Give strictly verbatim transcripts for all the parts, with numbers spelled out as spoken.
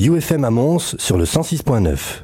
U F M à Mons sur le cent six point neuf.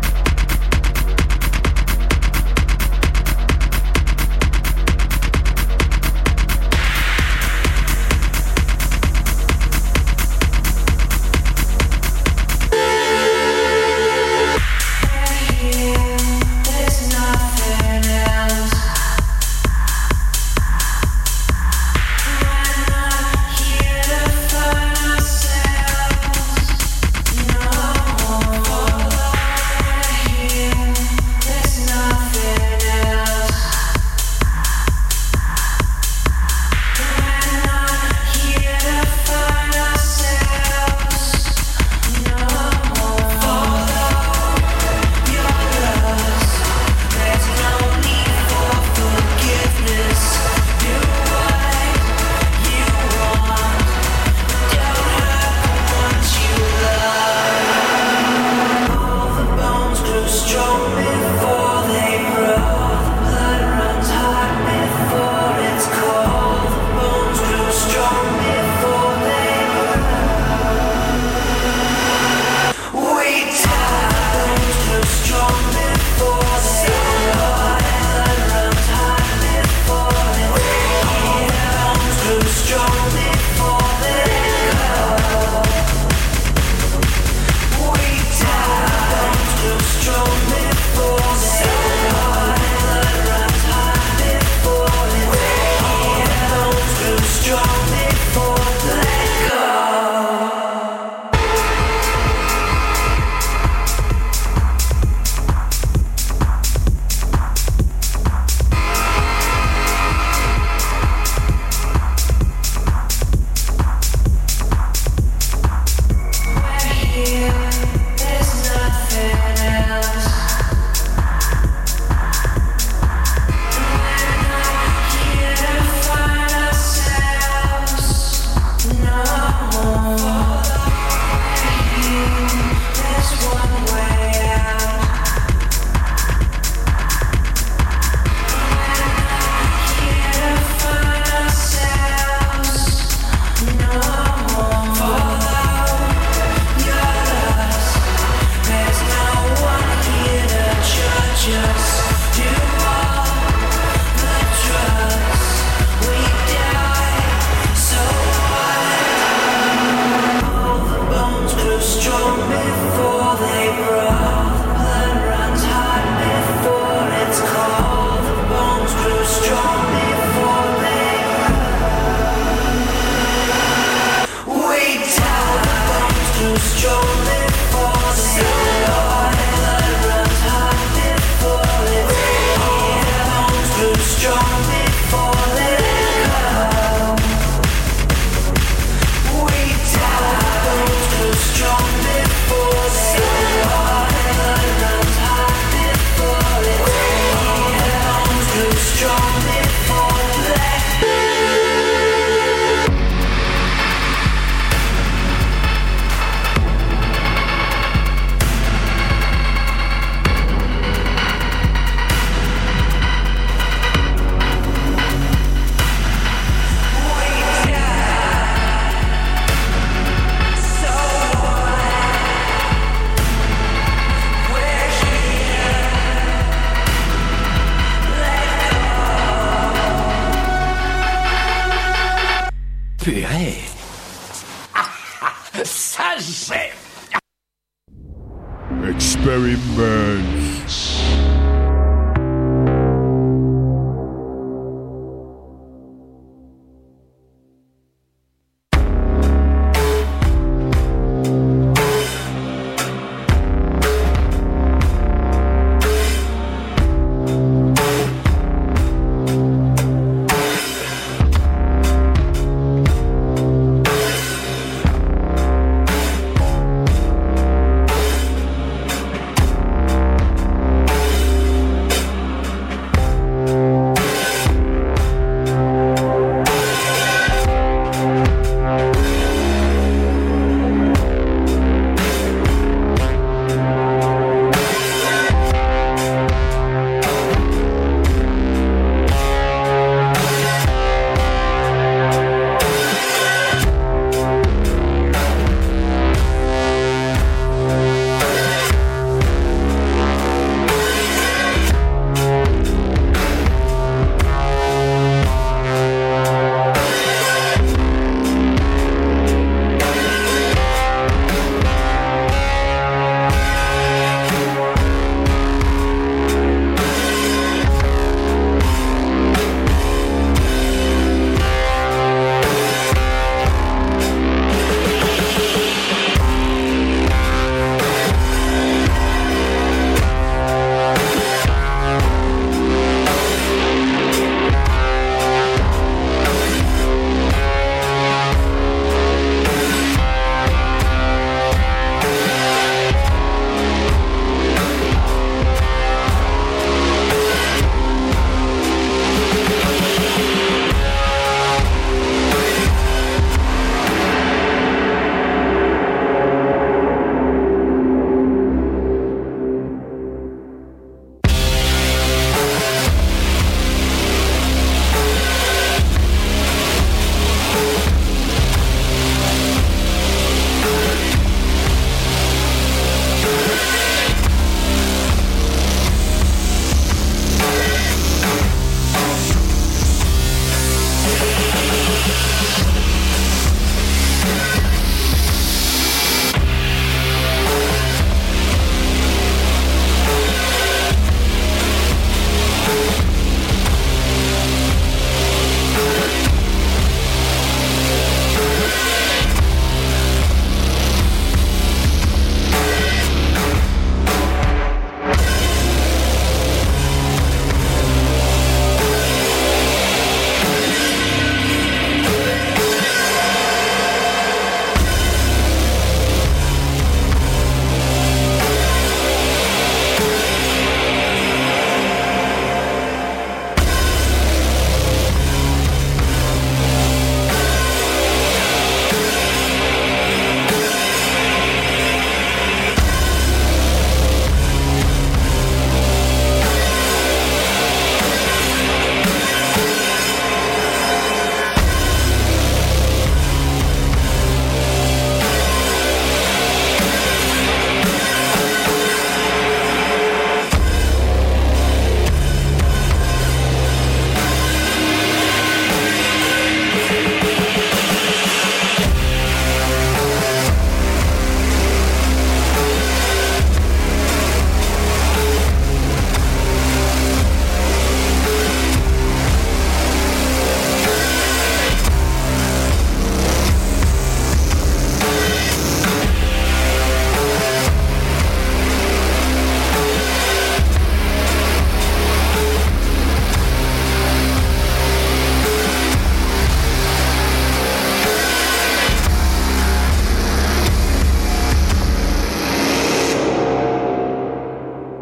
Purée. Ça, c'est... Experiment.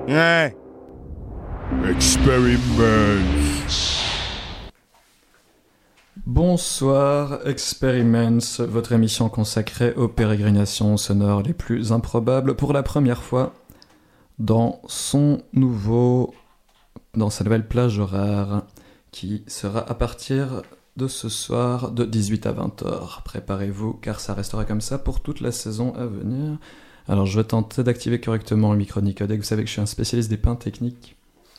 Ouais. Experiment. Bonsoir, Experiments, votre émission consacrée aux pérégrinations sonores les plus improbables pour la première fois dans son nouveau, dans sa nouvelle plage horaire qui sera à partir de ce soir de dix-huit à vingt heures. Préparez-vous car ça restera comme ça pour toute la saison à venir. Alors je vais tenter d'activer correctement le micro Nicodec, vous savez que je suis un spécialiste des pains techniques.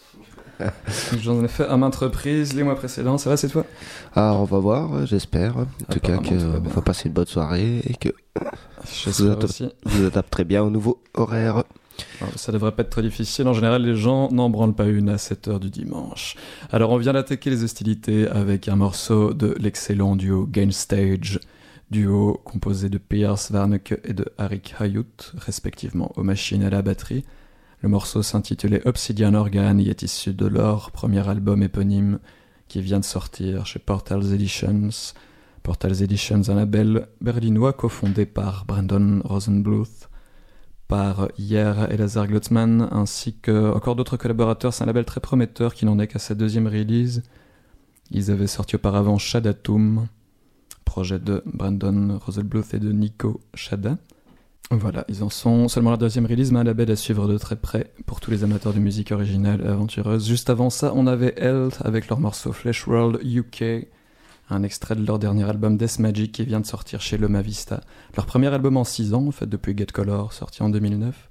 J'en ai fait à maintes reprises les mois précédents, ça va, c'est toi? Ah, on va voir, j'espère. En tout cas, qu'on va passer une bonne soirée et que vous, adap- vous adapterez bien au nouveau horaire. Alors, ça devrait pas être très difficile. En général, les gens n'en branlent pas une à sept heures du dimanche. Alors, on vient d'attaquer les hostilités avec un morceau de l'excellent duo Gainstage, duo composé de Piers Warnecke et de Arik Hayut, respectivement aux machines et à la batterie. Le morceau s'intitulait Obsidian Organ et est issu de leur premier album éponyme qui vient de sortir chez Portals Editions. Portals Editions, un label berlinois cofondé par Brandon Rosenbluth, par Hier et Lazar Glucksmann, ainsi que encore d'autres collaborateurs. C'est un label très prometteur qui n'en est qu'à sa deuxième release. Ils avaient sorti auparavant Shadatum, projet de Brandon Rosenbluth et de Nico Shada. Voilà, ils en sont seulement la deuxième release, mais un label à suivre de très près pour tous les amateurs de musique originale et aventureuse. Juste avant ça, on avait Health avec leur morceau Flesh World U K, un extrait de leur dernier album Death Magic qui vient de sortir chez Loma Vista. Leur premier album en six ans, en fait, depuis Get Color, sorti en deux mille neuf.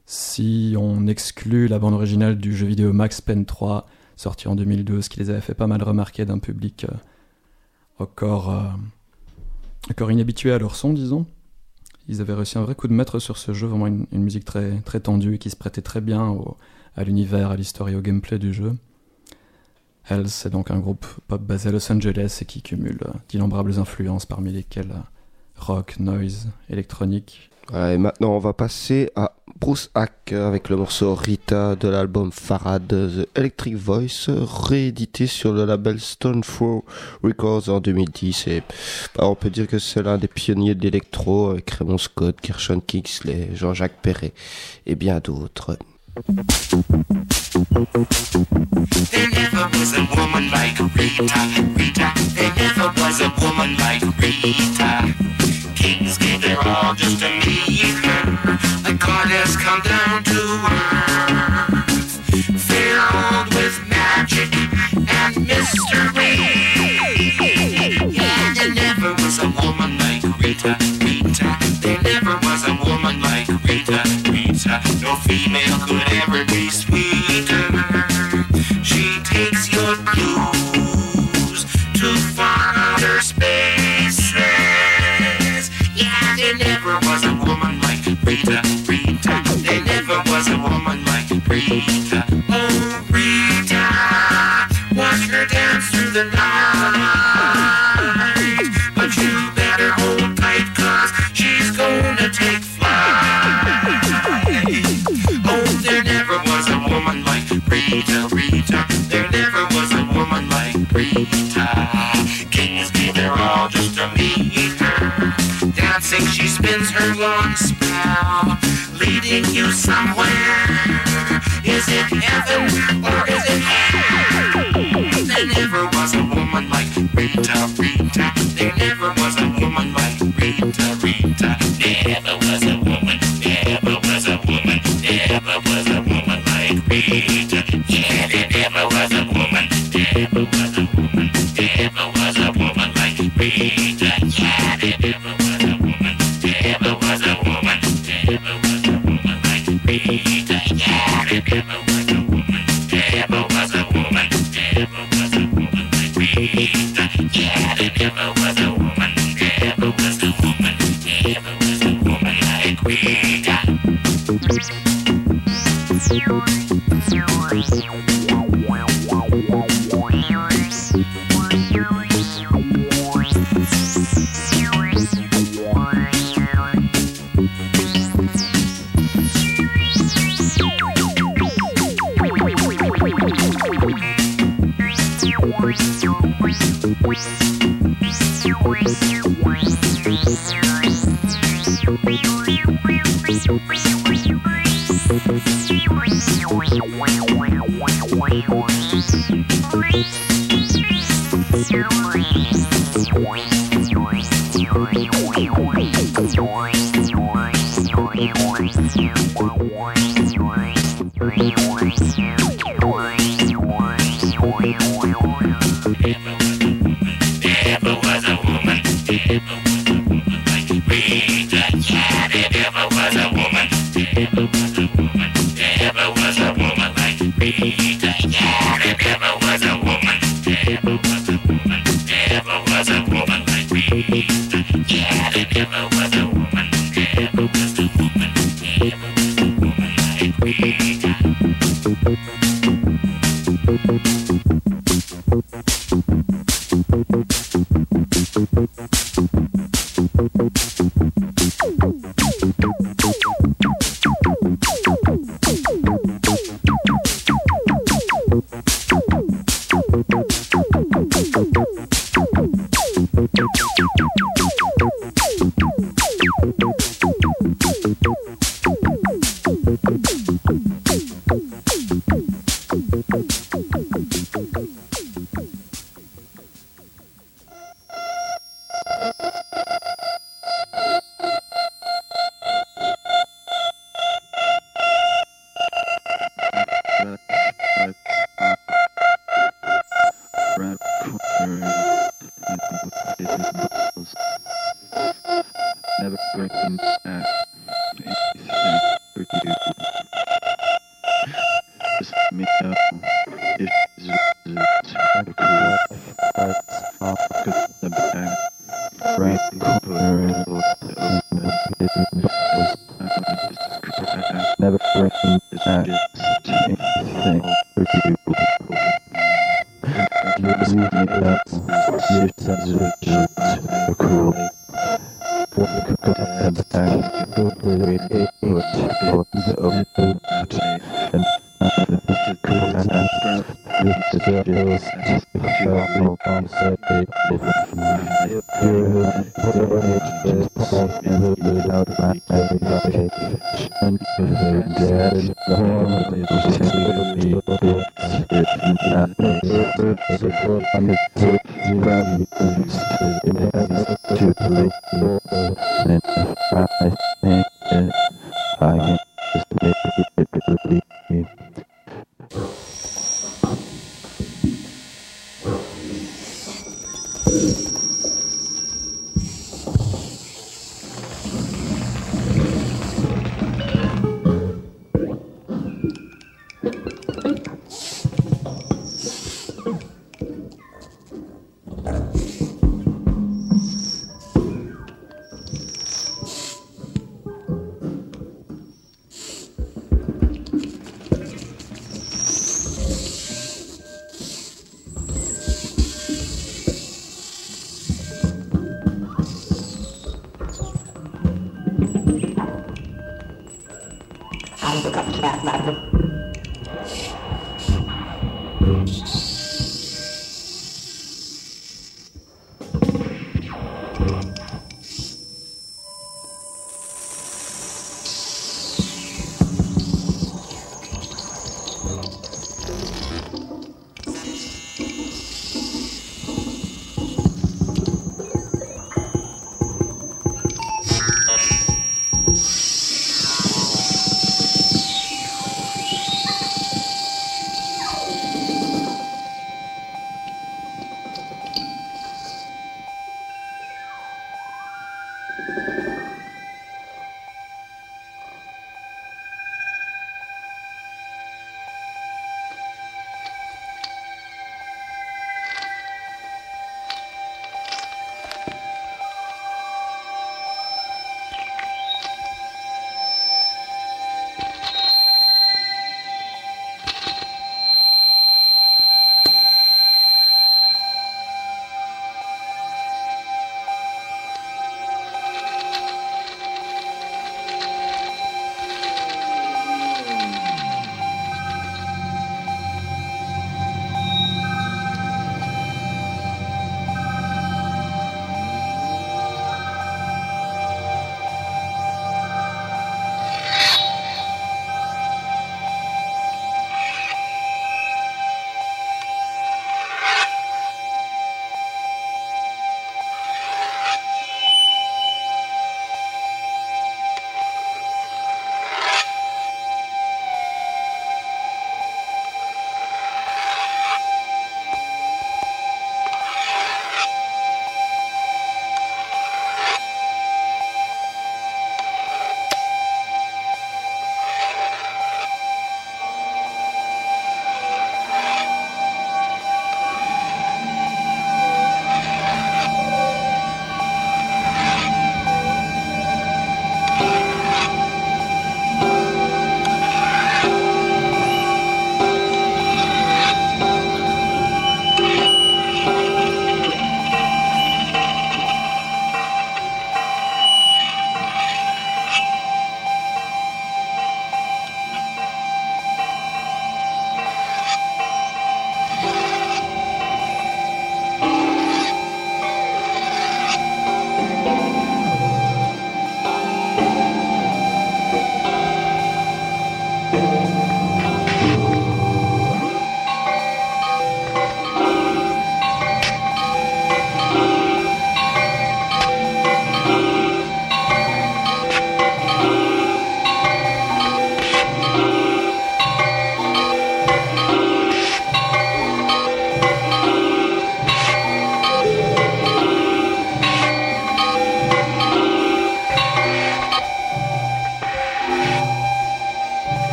Si on exclut la bande originale du jeu vidéo Max Payne trois, sorti en deux mille douze, qui les avait fait pas mal remarquer d'un public euh, encore, euh, encore inhabitué à leur son, disons. Ils avaient réussi un vrai coup de maître sur ce jeu, vraiment une, une musique très, très tendue et qui se prêtait très bien au, à l'univers, à l'histoire et au gameplay du jeu. Hells, c'est donc un groupe pop basé à Los Angeles et qui cumule euh, d'innombrables influences, parmi lesquelles euh, rock, noise, électronique. Ouais, et maintenant on va passer à Bruce Hack avec le morceau Rita de l'album Farad The Electric Voice, réédité sur le label Stone Throw Records en deux mille dix. Et bah, on peut dire que c'est l'un des pionniers de l'électro avec Raymond Scott, Kirshon Kingsley, Jean-Jacques Perret et bien d'autres. There never was a woman like Rita, Rita. There never was a woman like Rita. Kings gave their all just to meet her. A goddess come down to earth, filled with magic and mystery. Yeah, there never was a woman like Rita, Rita. There never was a woman like Rita, Rita. No female could ever be sweeter. She takes your blues to far outer spaces. Yeah, there never was a woman like Rita, Rita. There never was a woman like Rita. Oh, Rita, watch her dance through the night. But you better hold tight, cause she's gonna take flight. Oh, there never was a woman like Rita, Rita. There never was a woman like Rita. Kings gave their all just to meet her. Dancing, she spins her long spell, leading you somewhere. Is it heaven or is it hell? There never was a woman like Rita, Rita. There never was a woman like Rita, Rita. Never was a woman, never was a woman, never was a woman like Rita. Yeah, there never was a woman, never was a woman, never was a woman like Rita. Yeah, there never was a woman, never was a woman, never was a woman like Rita. Yeah, there never was a woman, never was a woman, never was a woman like Rita. Yeah, there never was a woman, never was a woman, never was a woman like Rita. We'll be right back.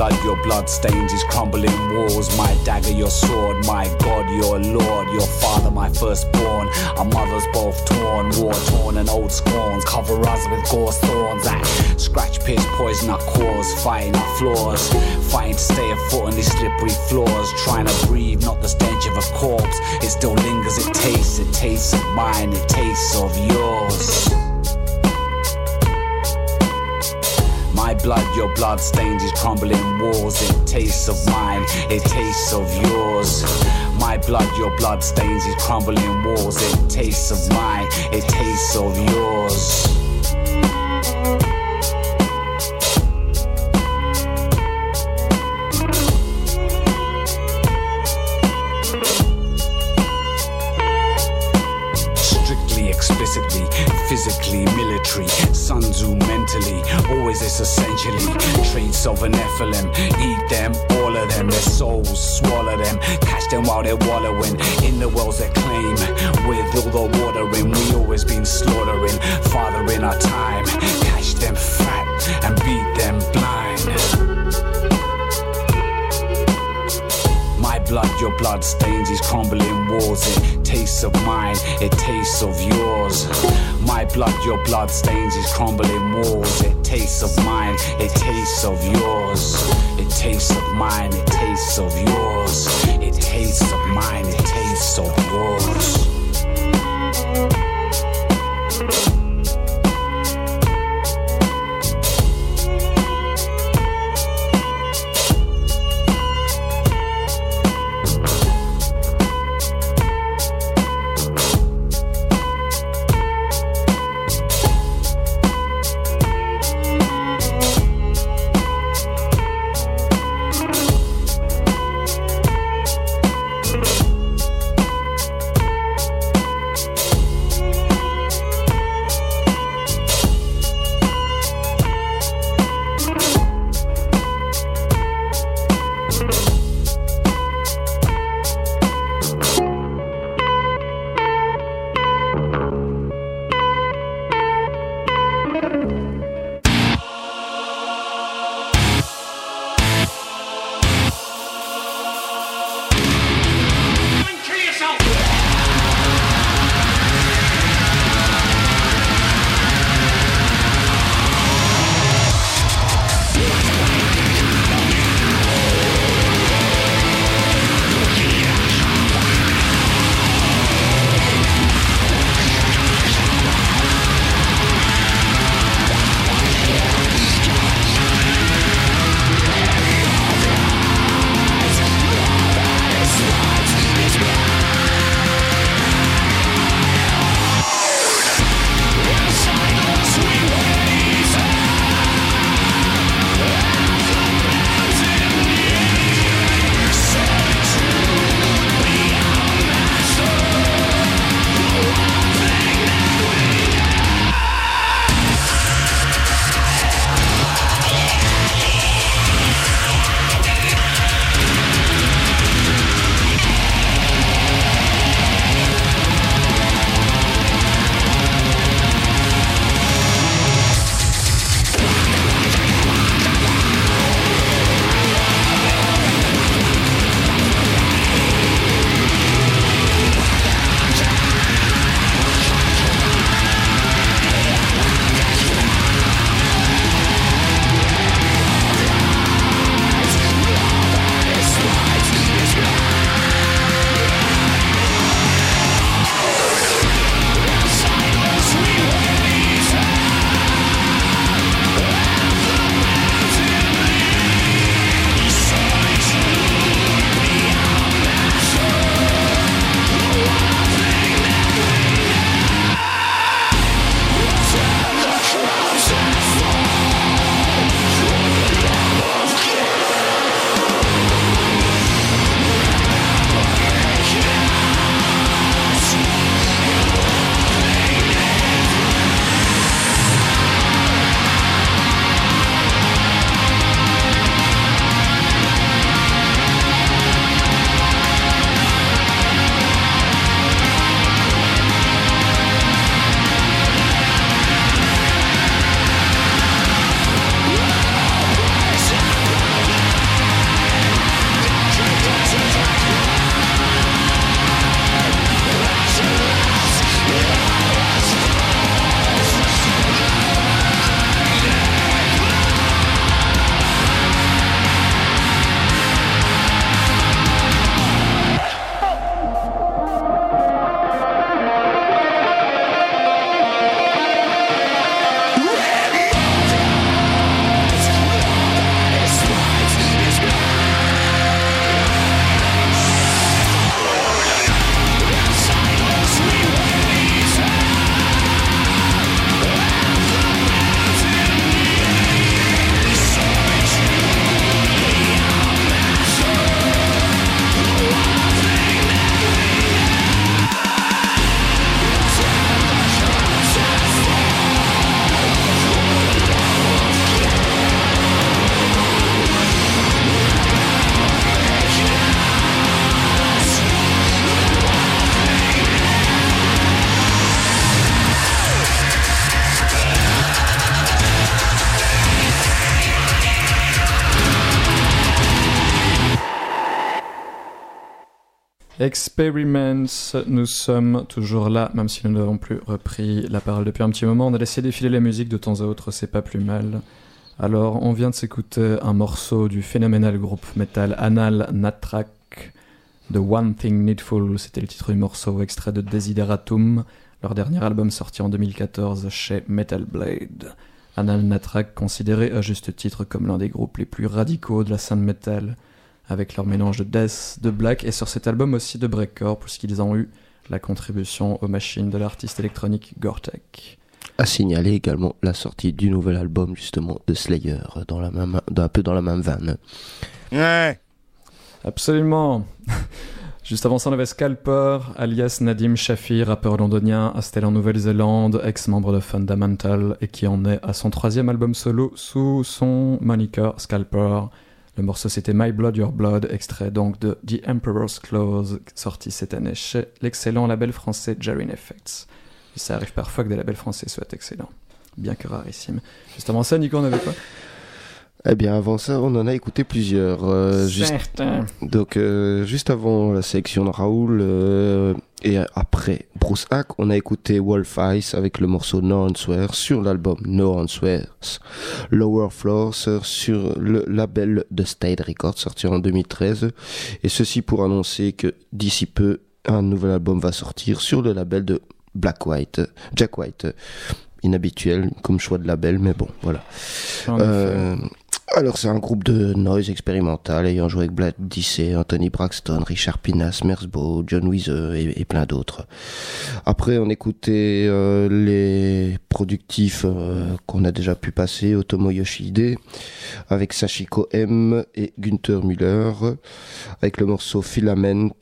blood, your blood stains these crumbling walls. My dagger, your sword, my God, your Lord. Your father, my firstborn. Our mothers both torn, war torn and old scorns. Cover us with gorse thorns that scratch, pierce, poison our cores. Fighting our flaws, fighting to stay afoot on these slippery floors. Trying to breathe, not the stench of a corpse. It still lingers, it tastes, it tastes of mine, it tastes of yours. My blood, your blood stains these crumbling walls. It tastes of mine, it tastes of yours. My blood, your blood stains these crumbling walls. It tastes of mine, it tastes of yours. Explicitly, physically, military, Sun Tzu mentally, always it's essentially traits of an Nephilim. Eat them, all of them, their souls, swallow them, catch them while they're wallowing in the wells they claim. With all the water in, we always been slaughtering, fathering our time, catch them fat and beat them blind. My blood, your blood stains these crumbling walls. It tastes of mine, it tastes of yours. My blood, your blood stains these crumbling walls. It tastes of mine, it tastes of yours. It tastes of mine, it tastes of yours. It tastes of mine, it tastes of yours. Experiments, nous sommes toujours là, même si nous n'avons plus repris la parole depuis un petit moment. On a laissé défiler la musique de temps à autre, c'est pas plus mal. Alors, on vient de s'écouter un morceau du phénoménal groupe metal Anal Nathrak, The One Thing Needful, c'était le titre du morceau, extrait de Desideratum, leur dernier album sorti en deux mille quatorze chez Metal Blade. Anal Nathrak, considéré à juste titre comme l'un des groupes les plus radicaux de la scène metal, avec leur mélange de death, de black et sur cet album aussi de breakcore, puisqu'ils ont eu la contribution aux machines de l'artiste électronique Gore-Tex. À signaler également la sortie du nouvel album justement de Slayer, dans la même, un peu dans la même veine. Ouais. Absolument. Juste avant ça, on avait Scalper, alias Nadim Shafi, rappeur londonien installé en Nouvelle-Zélande, ex-membre de Fundamental, et qui en est à son troisième album solo sous son moniker Scalper. Le morceau c'était My Blood Your Blood, extrait donc de The Emperor's Clause, sorti cette année chez l'excellent label français Jarring Effects. Et ça arrive parfois que des labels français soient excellents, bien que rarissimes. Juste avant ça, Nico, on avait quoi ? Eh bien, avant ça, on en a écouté plusieurs. Euh, juste, donc, euh, juste avant la sélection de Raoul euh, et après Bruce Hack, on a écouté Wolf Ice avec le morceau No Answer sur l'album No Answers, Lower Floors sur le label de State Records sorti en deux mille treize. Et ceci pour annoncer que d'ici peu, un nouvel album va sortir sur le label de Black White, Jack White. Inhabituel comme choix de label, mais bon, voilà. Euh, alors, c'est un groupe de noise expérimental ayant joué avec Black Dicey, Anthony Braxton, Richard Pinas, Merzbow, John Weezer et, et plein d'autres. Après, on écoutait euh, les productifs euh, qu'on a déjà pu passer, Otomo Yoshihide, avec Sachiko M et Günther Müller, avec le morceau Filament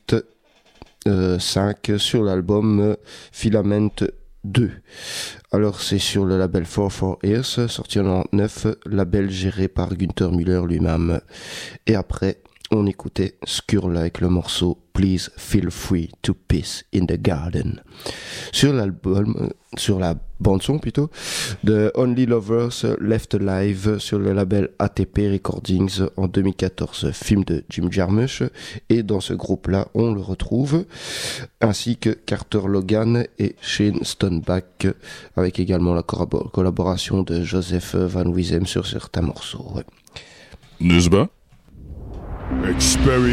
euh, cinq sur l'album euh, Filament deux. Alors c'est sur le label four four Ears, sorti en quatre-vingt-neuf, label géré par Günther Müller lui-même. Et après, on écoutait Skurl avec le morceau Please Feel Free to Piss in the Garden. Sur l'album, sur la bande-son plutôt, de Only Lovers Left Alive sur le label A T P Recordings en deux mille quatorze, film de Jim Jarmusch. Et dans ce groupe-là, on le retrouve, ainsi que Carter Logan et Shane Stoneback, avec également la collabor- collaboration de Joseph Van Wiesem sur certains morceaux. Ouais. N'est-ce pas? Experiment.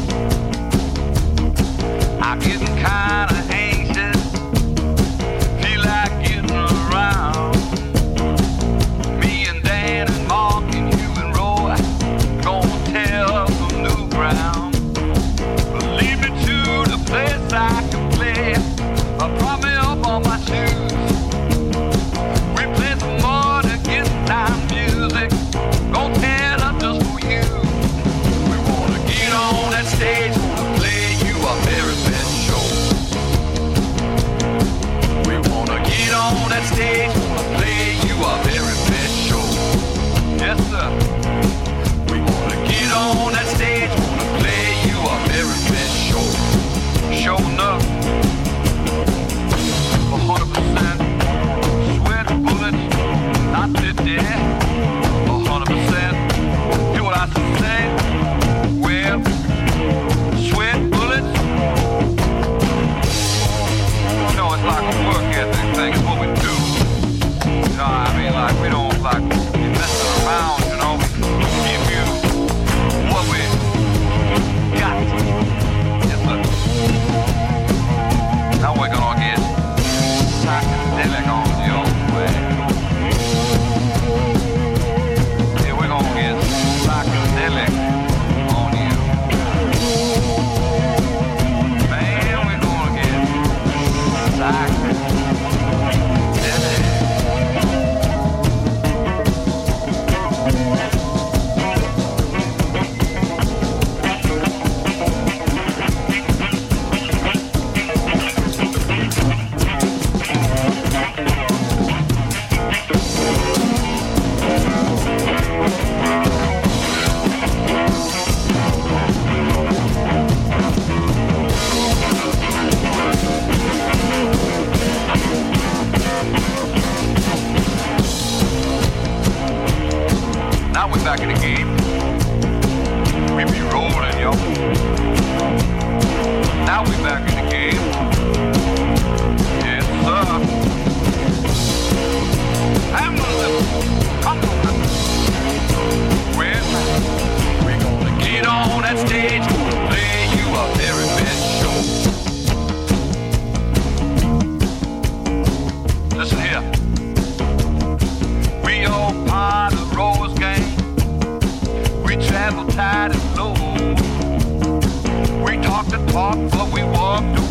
Feel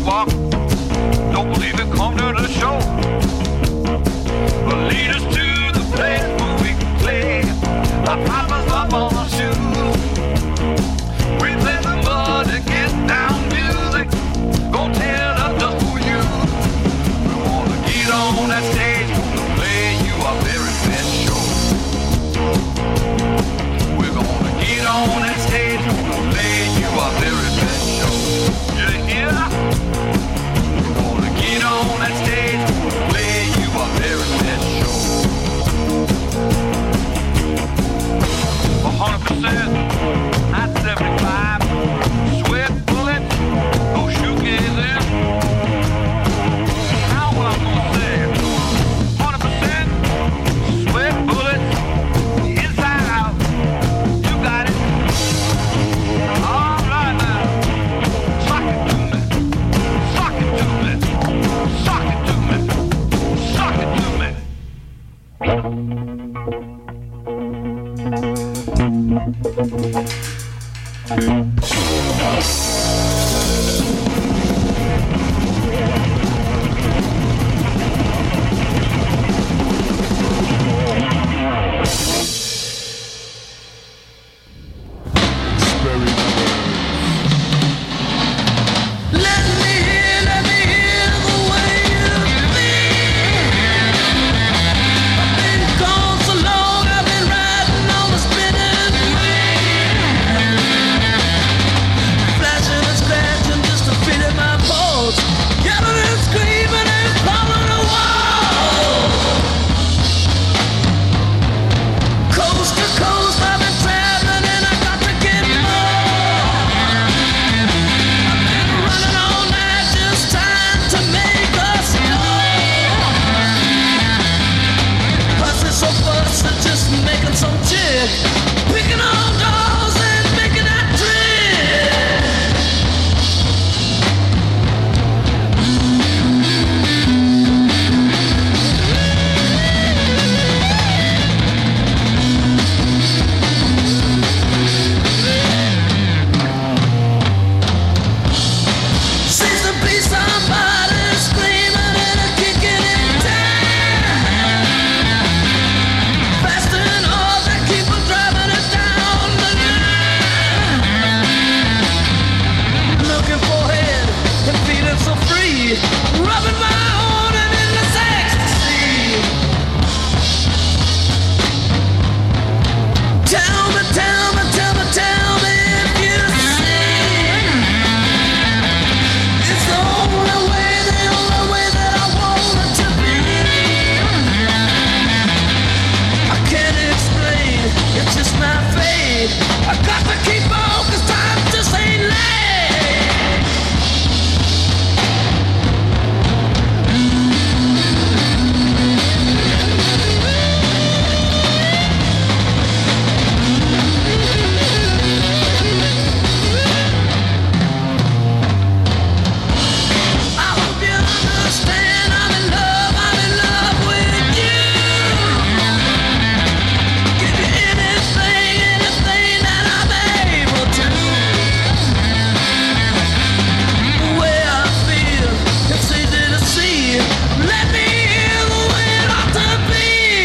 walk. Don't believe it, come to the show. But lead us to the place where we can play. Our papa's up on our shoes. We play the mud and get down music. Gonna tear the dust for you. We wanna get on that stage and play you our very best show. We're gonna get on that stage and play you our very best show. You hear? We're gonna get on that stage and play you our very best show. one hundred percent, not seventy-five. Sweat bullet, no shoegazing. Now what I'm gonna say, one hundred percent sweat bullet, inside out. You got it. All right now, sock it to me, sock it to me, sock it to me, sock it to me. Let me hear, let me hear the way you feel. I've been gone so long, I've been riding on the spinning wheel. Flashing and scratching just to fit in my pulse. Yelling and screaming and calling the wall. Coast to coast, I've been traveling and I got to get more. Running all night, just trying to make us know. Busting so busting, just making some chick. Picking on dolls and making that trick. Seems to be somebody screaming and a kicking in time. Faster and hard, they keep on driving us down the line. Looking for head and feeling so free. Rubbing my own and in this ecstasy. Tell me, tell me, tell me, tell me if you see. It's the only way, the only way that I want it to be. I can't explain, it's just my fate. I got to keep on, cause time just ain't late. I hope you understand, I'm in love, I'm in love with you. Give you anything, anything that I'm able to. The way I feel, it's easy to see. Let me hear the way it ought to be.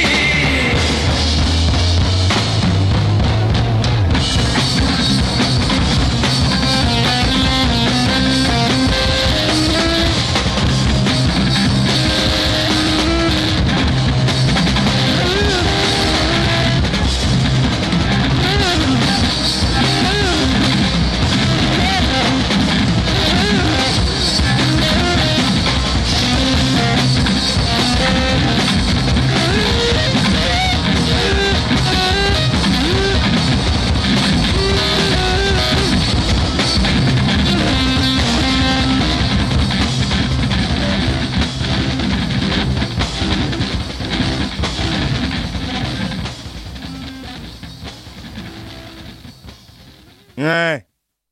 Ouais.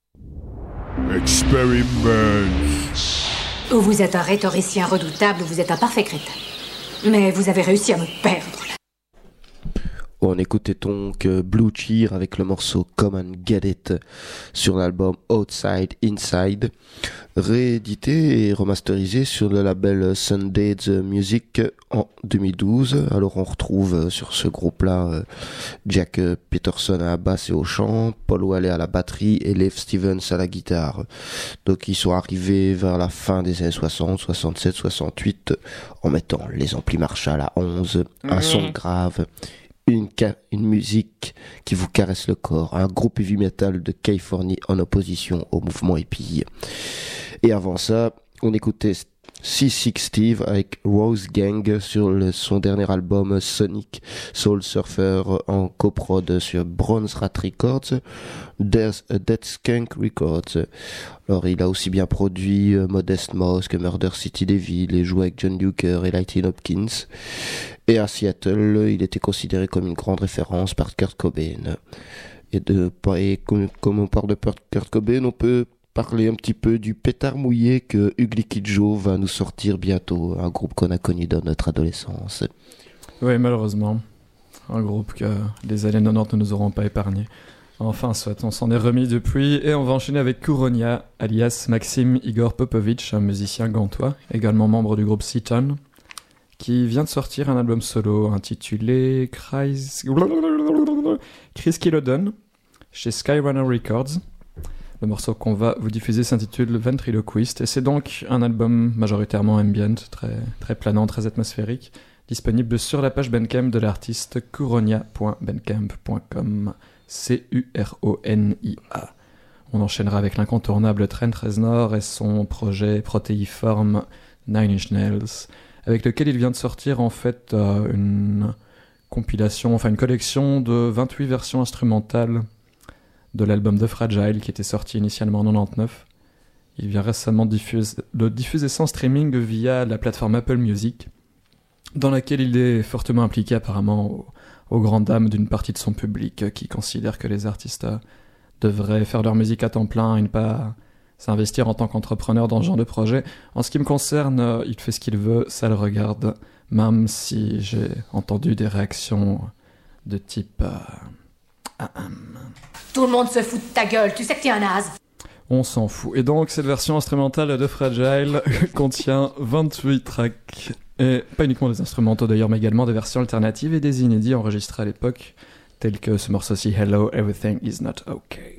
Experiment. Ou vous êtes un rhétoricien redoutable, ou vous êtes un parfait crétin. Mais vous avez réussi à me perdre. On écoutait donc euh, Blue Cheer avec le morceau Come and Get It sur l'album Outside Inside, réédité et remasterisé sur le label Sunday Music en deux mille douze. Alors on retrouve sur ce groupe-là euh, Jack Peterson à la basse et au chant, Paul Walley à la batterie et Leif Stevens à la guitare. Donc ils sont arrivés vers la fin des années soixante, soixante-sept, soixante-huit en mettant les amplis Marshall à onze, un son grave, Une, ca- une musique qui vous caresse le corps, un groupe heavy metal de Californie en opposition au mouvement hippie. Et avant ça, on écoutait C six Steve avec Rose Gang sur le, son dernier album Sonic Soul Surfer en coprod sur Bronze Rat Records, There's a Dead Skunk Records. Alors il a aussi bien produit euh, Modest Mouse que Murder City Devil et joué avec John Duker et Lightning Hopkins. Et à Seattle, il était considéré comme une grande référence par Kurt Cobain. Et, de, et comme, comme on parle de Kurt Cobain, on peut parler un petit peu du pétard mouillé que Ugly Kid Joe va nous sortir bientôt, un groupe qu'on a connu dans notre adolescence. Oui, malheureusement. Un groupe que les années quatre-vingt-dix ne nous auront pas épargné. Enfin, soit, on s'en est remis depuis, et on va enchaîner avec Kuronia, alias Maxim Igor Popovich, un musicien gantois, également membre du groupe Seaton, qui vient de sortir un album solo intitulé Chris, Chris Kilodon chez Skyrunner Records. Le morceau qu'on va vous diffuser s'intitule Ventriloquist, et c'est donc un album majoritairement ambient, très, très planant, très atmosphérique, disponible sur la page Bandcamp de l'artiste kuronia point bandcamp point com, C U R O N I A. On enchaînera avec l'incontournable Trent Reznor et son projet protéiforme Nine Inch Nails, avec lequel il vient de sortir en fait euh, une compilation, enfin une collection de vingt-huit versions instrumentales de l'album The Fragile qui était sorti initialement en quatre-vingt-dix-neuf. Il vient récemment diffuse, le diffuser sans streaming via la plateforme Apple Music, dans laquelle il est fortement impliqué apparemment aux, aux grandes dames d'une partie de son public qui considère que les artistes devraient faire leur musique à temps plein et ne pas s'investir en tant qu'entrepreneur dans ce genre de projet. En ce qui me concerne, il fait ce qu'il veut, ça le regarde, même si j'ai entendu des réactions de type... Euh, ah, hum. Tout le monde se fout de ta gueule, tu sais que t'es un naze. On s'en fout. Et donc, cette version instrumentale de Fragile contient vingt-huit tracks, et pas uniquement des instrumentaux d'ailleurs, mais également des versions alternatives et des inédits enregistrés à l'époque, tels que ce morceau-ci, Hello, Everything is Not Okay.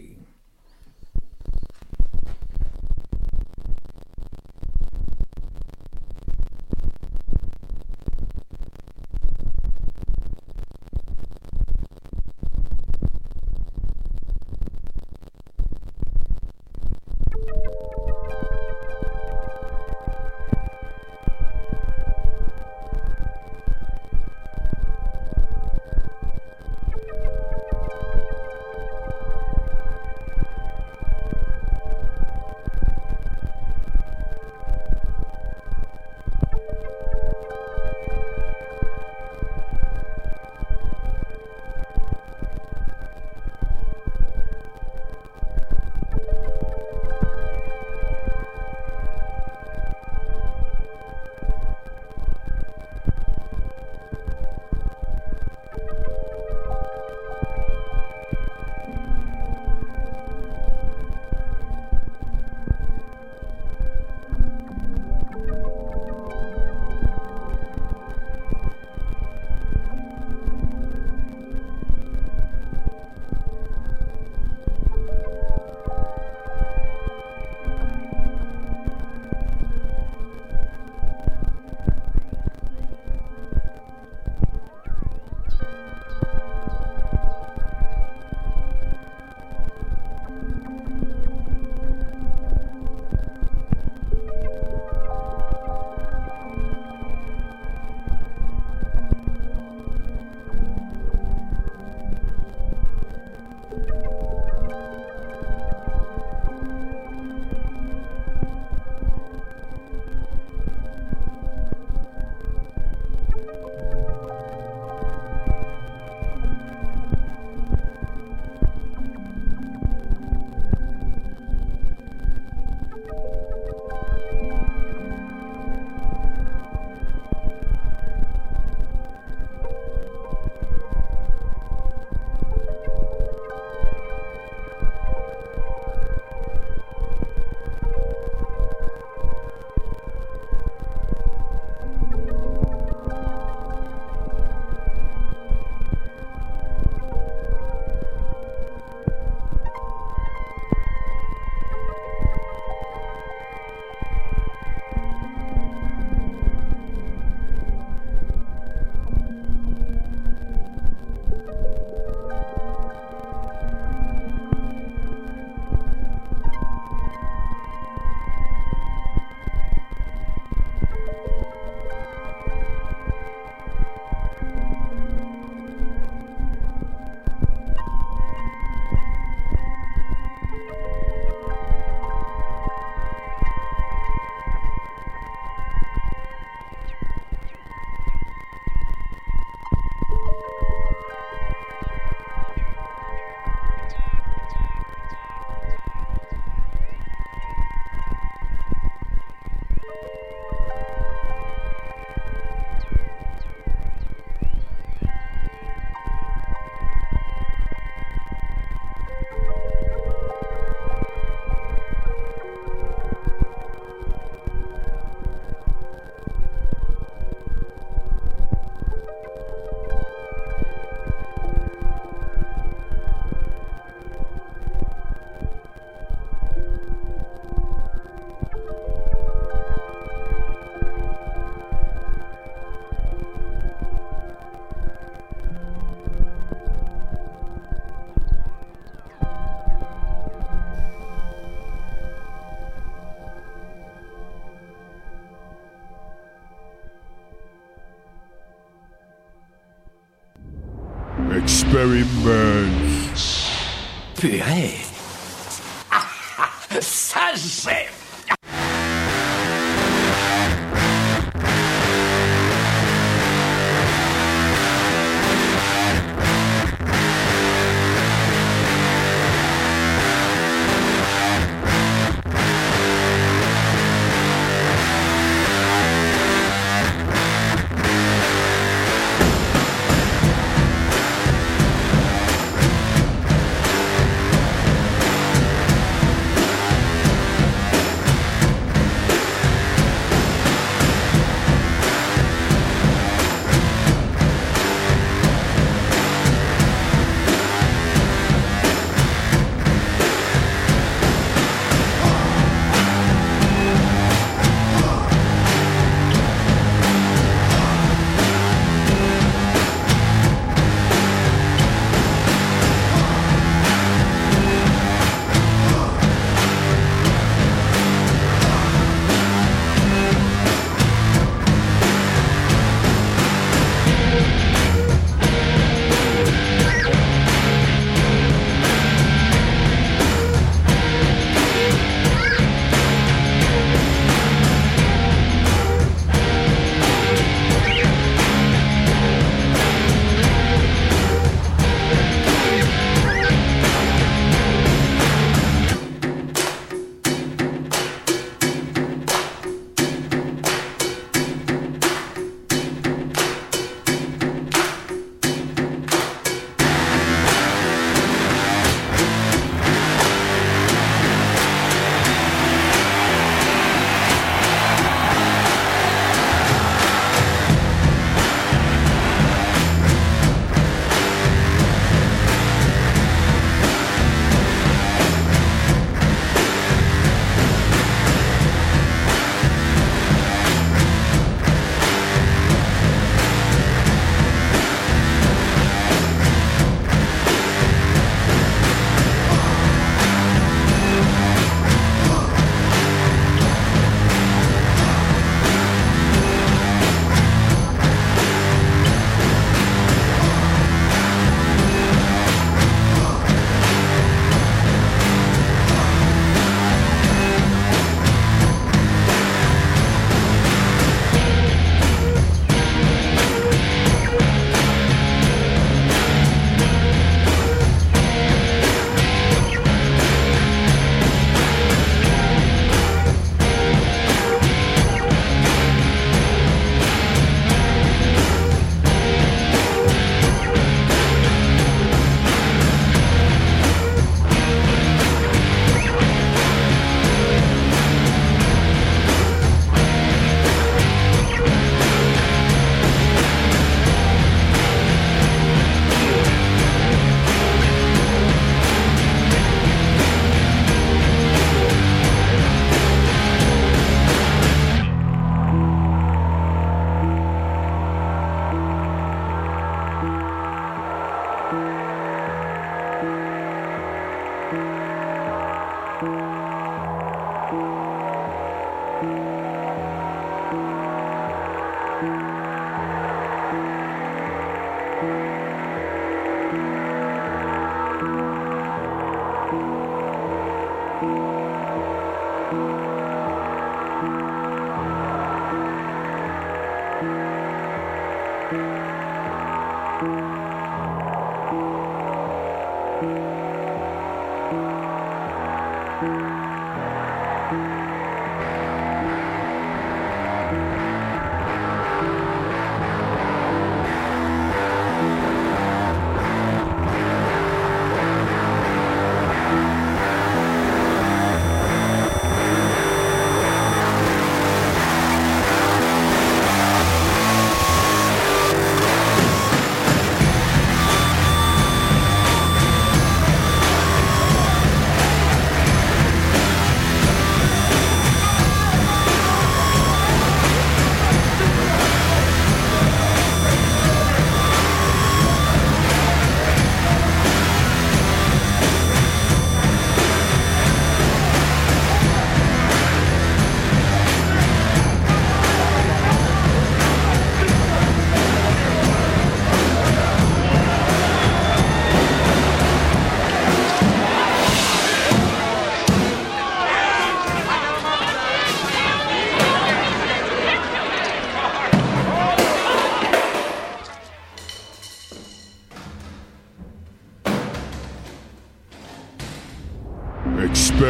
Experiment. Purée. Ça, j'ai...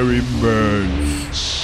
Scary Birds.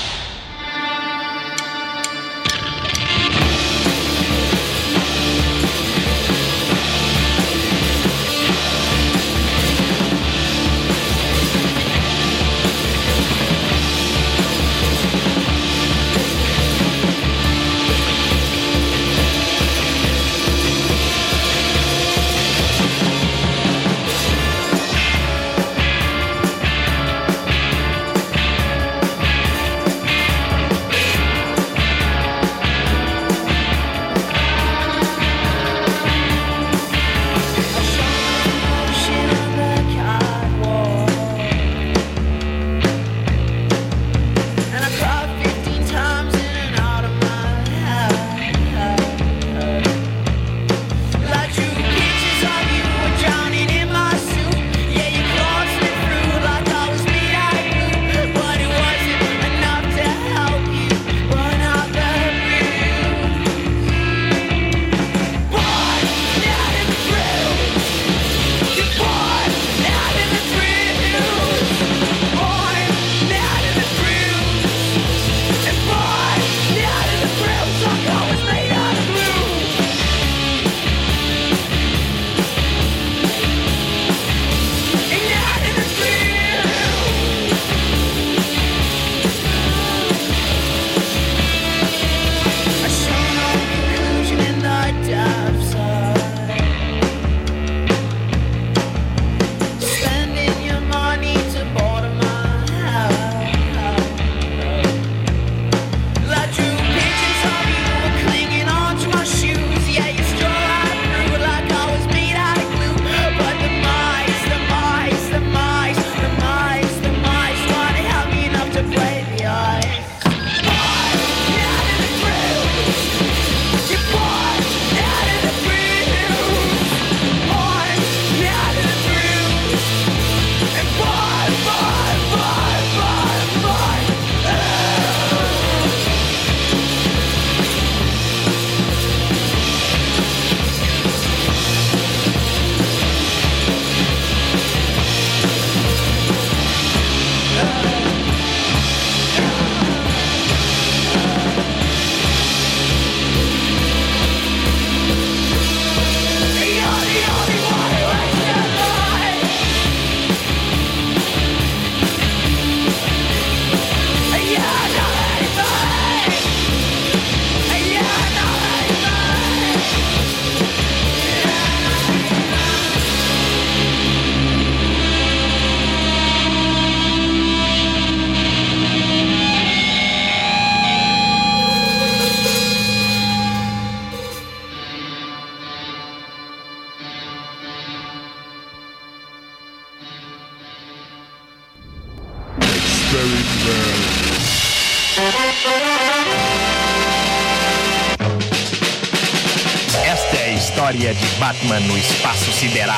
Esta é a história de Batman no espaço sideral.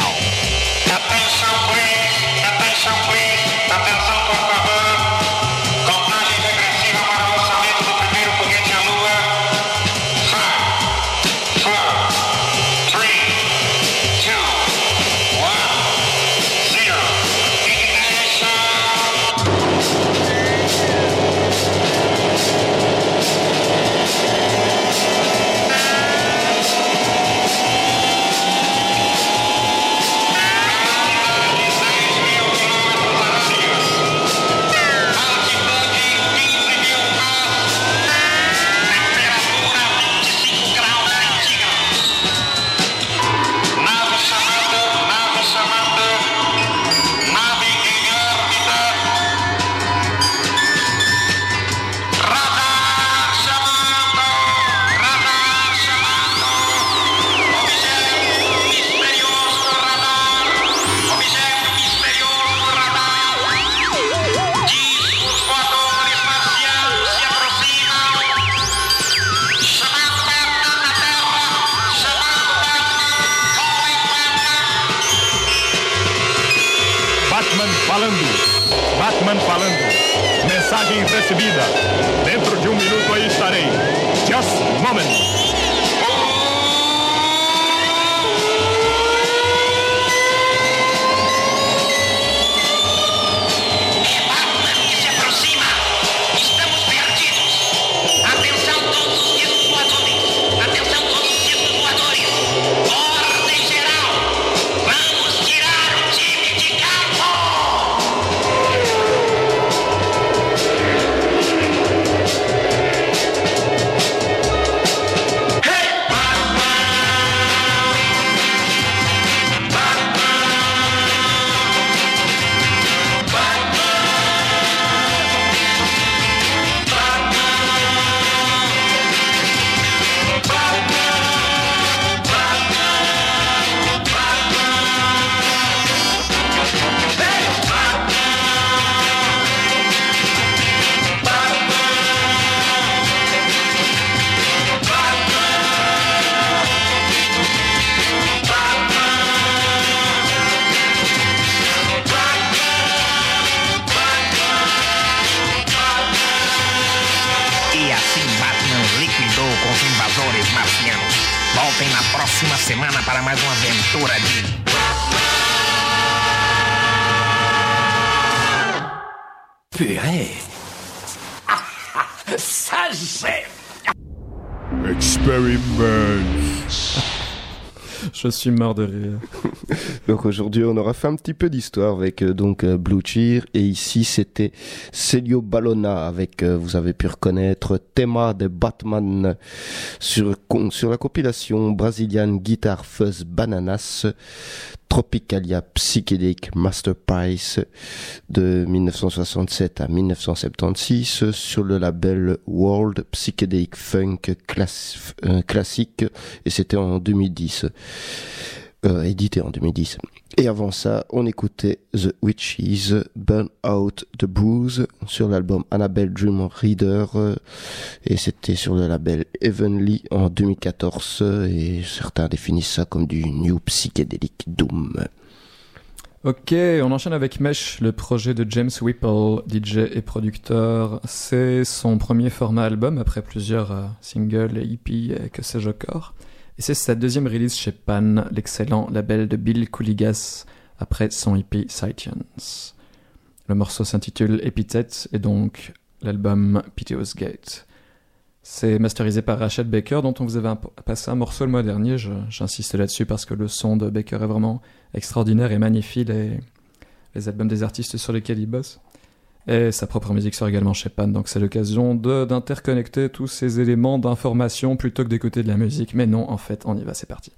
Atenção, please. Atenção, please. Atenção, por favor. Contagem regressiva para o lançamento do primeiro foguete à Lua. Five, four, three, two, one, zero. Ignition! falando. Batman falando. Mensagem recebida. Dentro de um minuto aí estarei. Just moment. É Batman que se aproxima. voltem na próxima semana para mais uma aventura de... Purée. Ça, j'ai... Experiment. Je suis mort de rire. Donc aujourd'hui, on aura fait un petit peu d'histoire avec euh, donc euh, Blue Cheer, et ici c'était Celio Ballona avec, euh, vous avez pu reconnaître, Thema de Batman sur sur la compilation Brazilian Guitar Fuzz Bananas Tropicalia Psychedelic Masterpiece de dix-neuf cent soixante-sept à dix-neuf cent soixante-seize sur le label World Psychedelic Funk Class, euh, Classique, et c'était en deux mille dix. Euh, édité en deux mille dix. Et avant ça, on écoutait The Witches, Burn Out the Blues sur l'album Annabelle Dream Reader, euh, et c'était sur le label Heavenly en deux mille quatorze, et certains définissent ça comme du New Psychedelic Doom. Ok, on enchaîne avec Mesh, le projet de James Whipple, D J et producteur. C'est son premier format album après plusieurs euh, singles et E P et que sais-je encore. Et c'est sa deuxième release chez Pan, l'excellent label de Bill Kuligas, après son E P Science. Le morceau s'intitule Epithète et donc l'album Piteous Gate. C'est masterisé par Rachel Baker, dont on vous avait passé un morceau le mois dernier. Je, j'insiste là-dessus parce que le son de Baker est vraiment extraordinaire et magnifie les, les albums des artistes sur lesquels il bosse. Et sa propre musique sort également chez Pan, donc c'est l'occasion de, d'interconnecter tous ces éléments d'information plutôt que d'écouter de la musique. Mais non, en fait, on y va, c'est parti.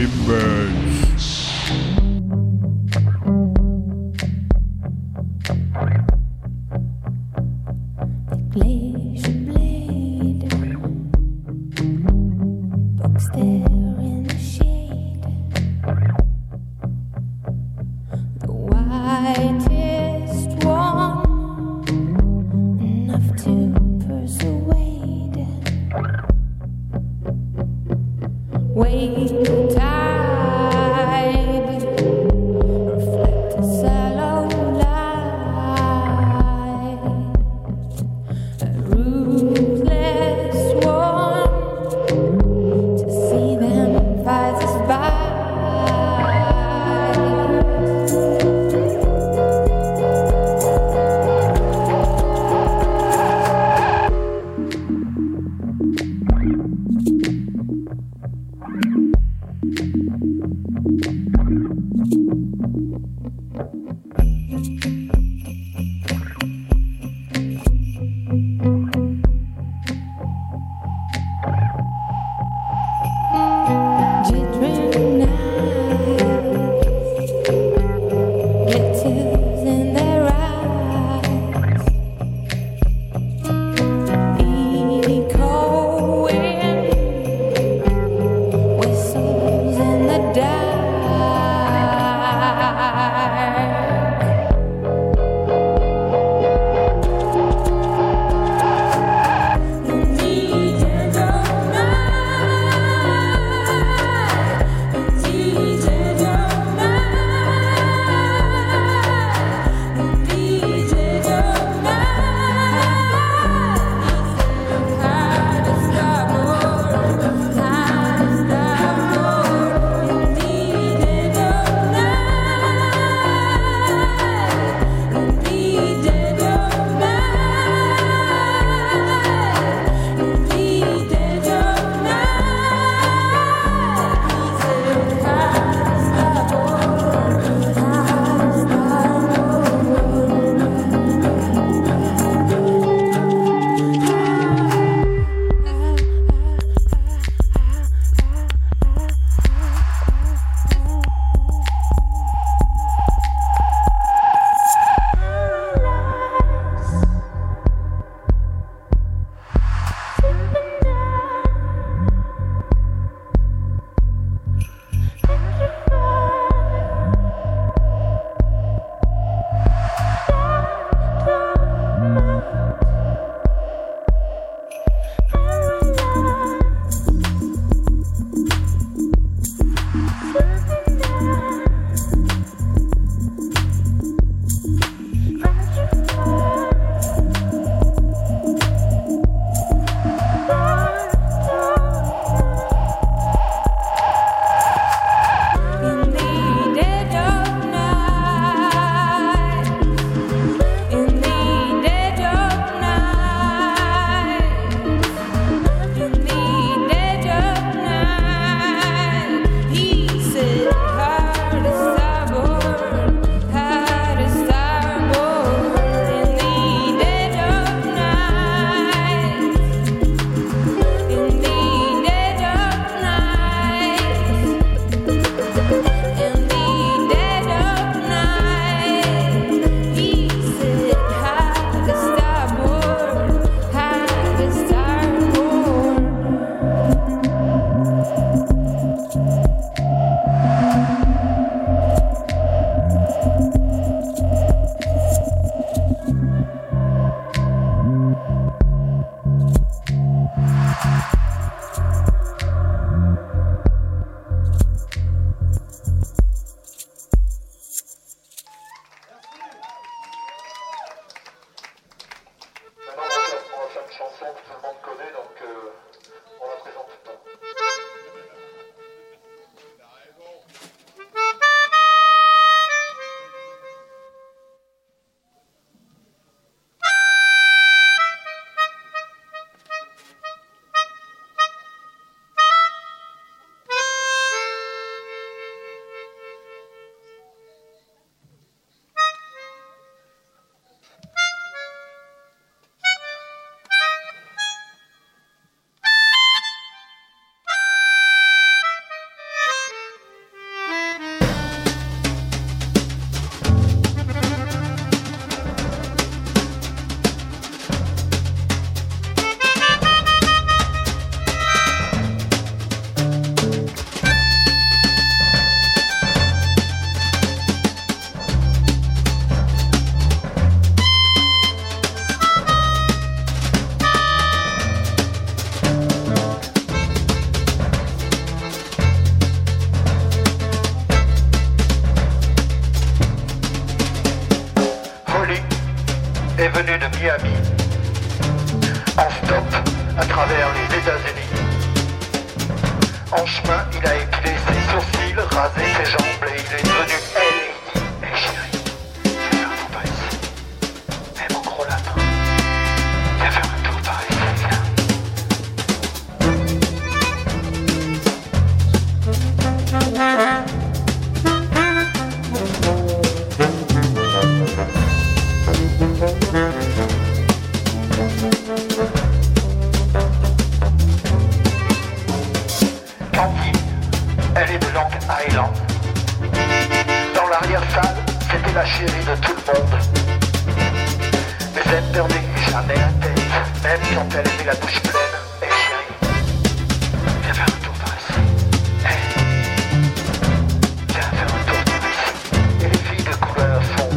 birds. Glacier blade, books there in the shade. The whitest one, enough to persuade. Wait till time. venu de Miami, en stop à travers les États-Unis. En chemin, il a épilé ses sourcils, rasé ses jambes et il est devenu Hey, hey chérie, viens faire un tour par ici. Hey mon gros lapin, viens faire un tour par ici, viens. Candy, elle est de Long Island. Dans l'arrière-salle, c'était la chérie de tout le monde. Mais elle ne perdait jamais la tête, même quand elle avait la bouche pleine. Hé chérie, viens faire un tour par ici. Hey, viens faire un tour par ici. Et les filles de couleur font...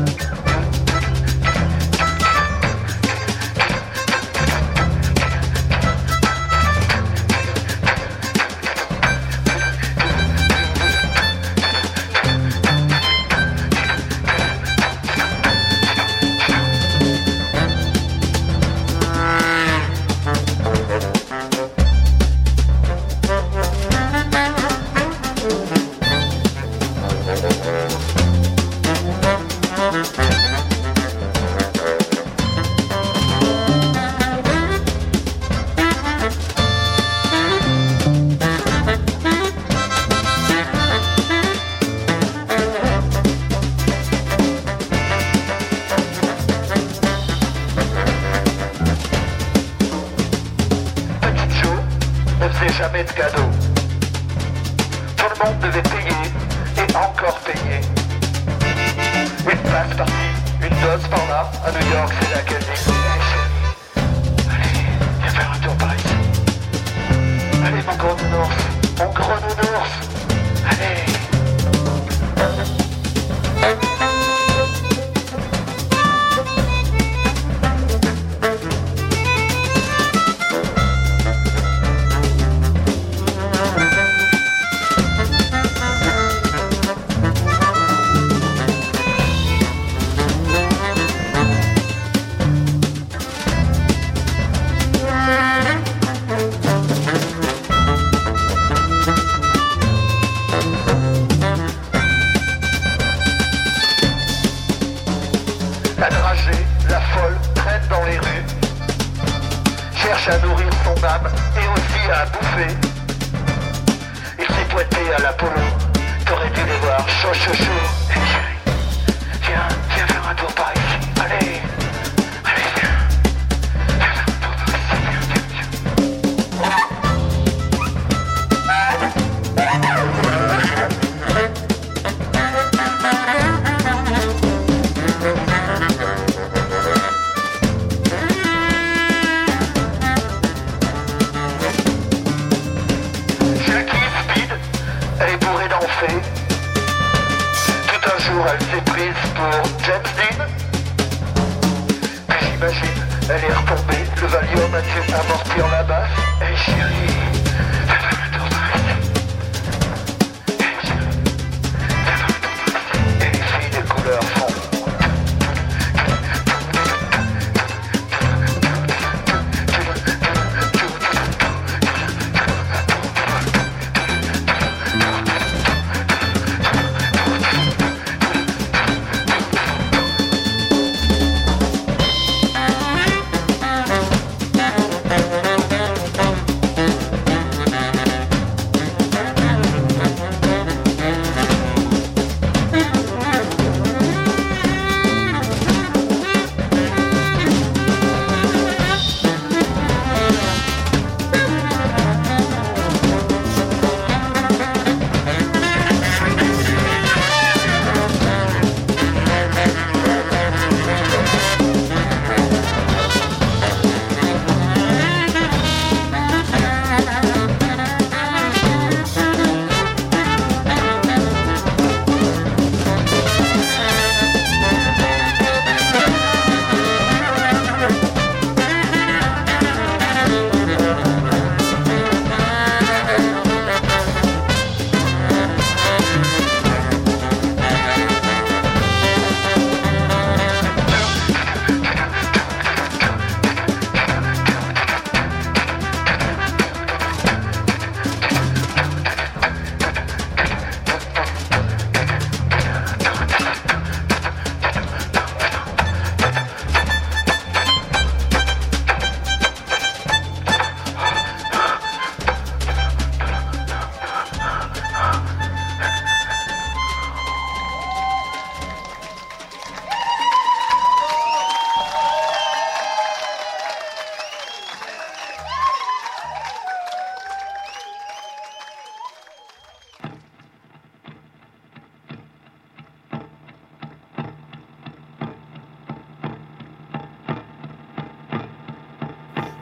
Jamais de cadeaux. Tout le monde devait payer et encore payer. Une place par-ci, une dose par-là. À New York, c'est là qu'elle dit hey, chérie, allez, viens faire un tour par ici. Allez, mon gros nounours, mon gros nounours, allez. La dragée, la folle, traîne dans les rues, cherche à nourrir son âme et aussi à bouffer. Il s'est pointé à l'Apollo, t'aurais dû les voir, chaud, chaud, chaud. Hey chérie, viens, viens faire un tour par ici, allez, allez, viens, viens faire un tour par ici, viens, viens, viens. Elle est bourrée d'enfer. Tout un jour, elle s'est prise pour James Dean. Puis j'imagine, elle est retombée. Le Valium a dû amortir la baffe. Hey chérie, viens faire un tour par ici. Hey chérie, viens faire un tour par ici. Et les filles de couleur font...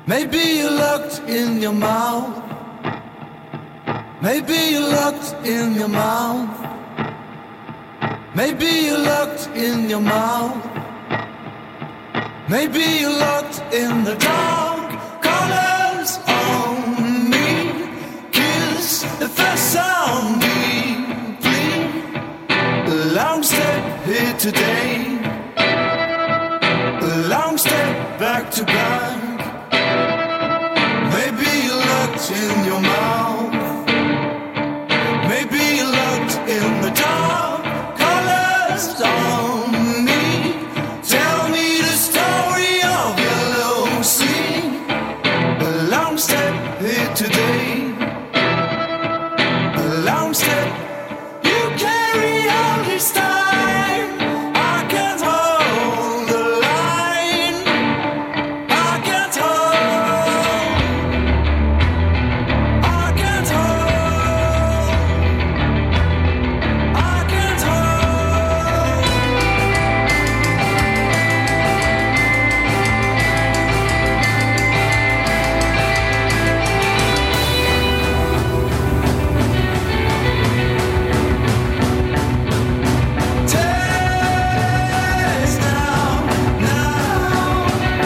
Maybe you looked in your mouth. Maybe you looked in your mouth. Maybe you looked in your mouth. Maybe you looked in the dark colors on me. Kiss the first on me, please. A long step here today. A long step back to back. Maybe you looked in your mouth. Maybe you looked in the dark colors on me. Tell me the story of your low sea. A long step here today. A long step you carry all this time. I can't hold the line. I can't hold. I can't hold. I can't hold. Taste now, now.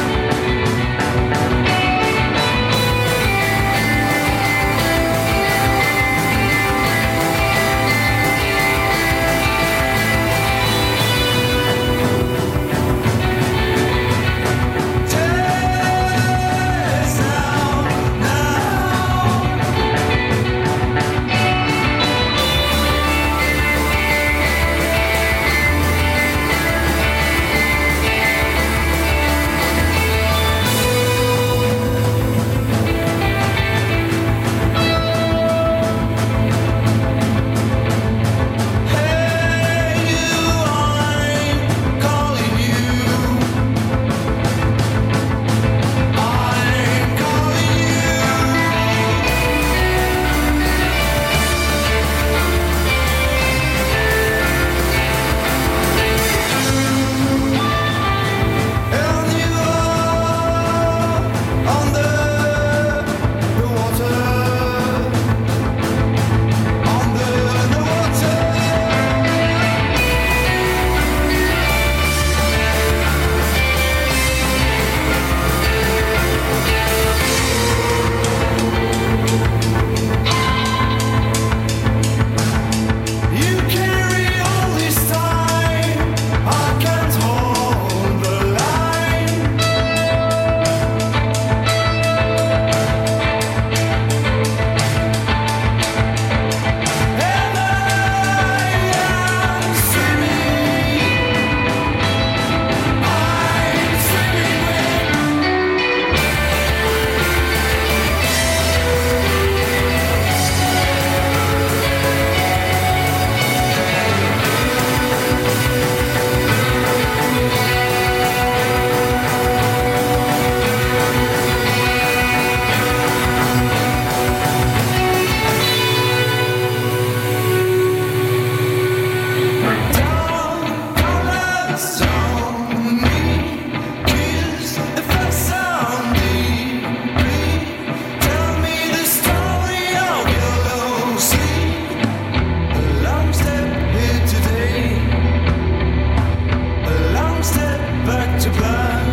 Taste now, now. Hey you, I'm calling you. I'm calling you. And you are under the water. Under the water. You carry all this time. I can't hold the line. And I am swimming. I'm swimming with. Dark colors on me. Kiss the first on me. Tell me the story of your low sea. A long step here today. A long step back to black.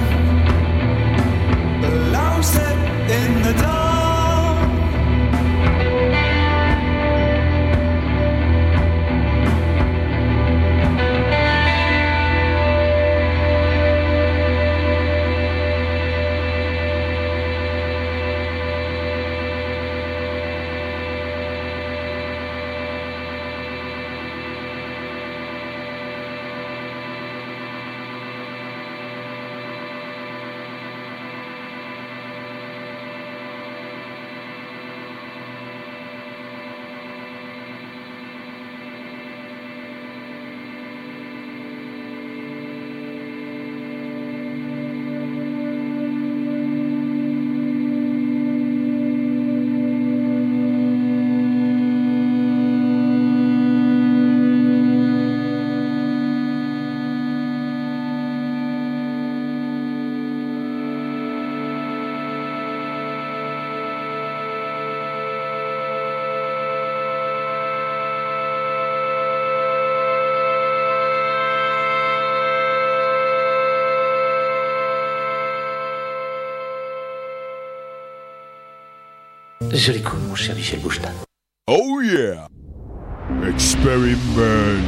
A long step in the dark. Je l'écoute, mon cher Michel Bouchta. Oh yeah! Experiment.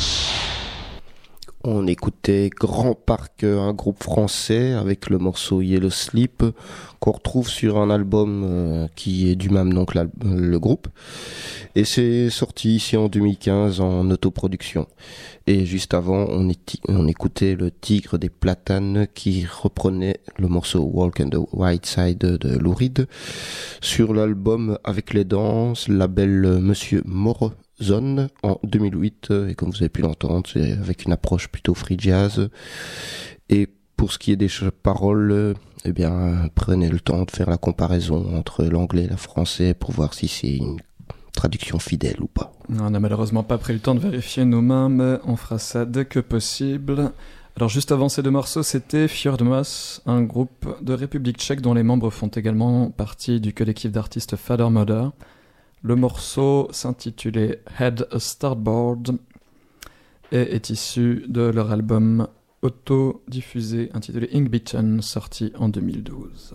On écoutait Grand Parc, un groupe français, avec le morceau Yellow Sleep, qu'on retrouve sur un album euh, qui est du même nom que le groupe. Et c'est sorti ici en deux mille quinze en autoproduction. Et juste avant, on, est, on écoutait le Tigre des Platanes qui reprenait le morceau Walk on the White Side de Lou Reed sur l'album Avec les Danses, label Monsieur Morozone en deux mille huit. Et comme vous avez pu l'entendre, c'est avec une approche plutôt free jazz. Et pour ce qui est des paroles, eh bien, prenez le temps de faire la comparaison entre l'anglais et le français pour voir si c'est une traduction fidèle ou pas. On n'a malheureusement pas pris le temps de vérifier nos mains, mais on fera ça dès que possible. Alors juste avant ces deux morceaux, c'était Fjordmoss, un groupe de République tchèque dont les membres font également partie du collectif d'artistes Father Mother. Le morceau s'intitulait Head a Starboard et est issu de leur album auto-diffusé intitulé Inkbeaten, sorti en deux mille douze.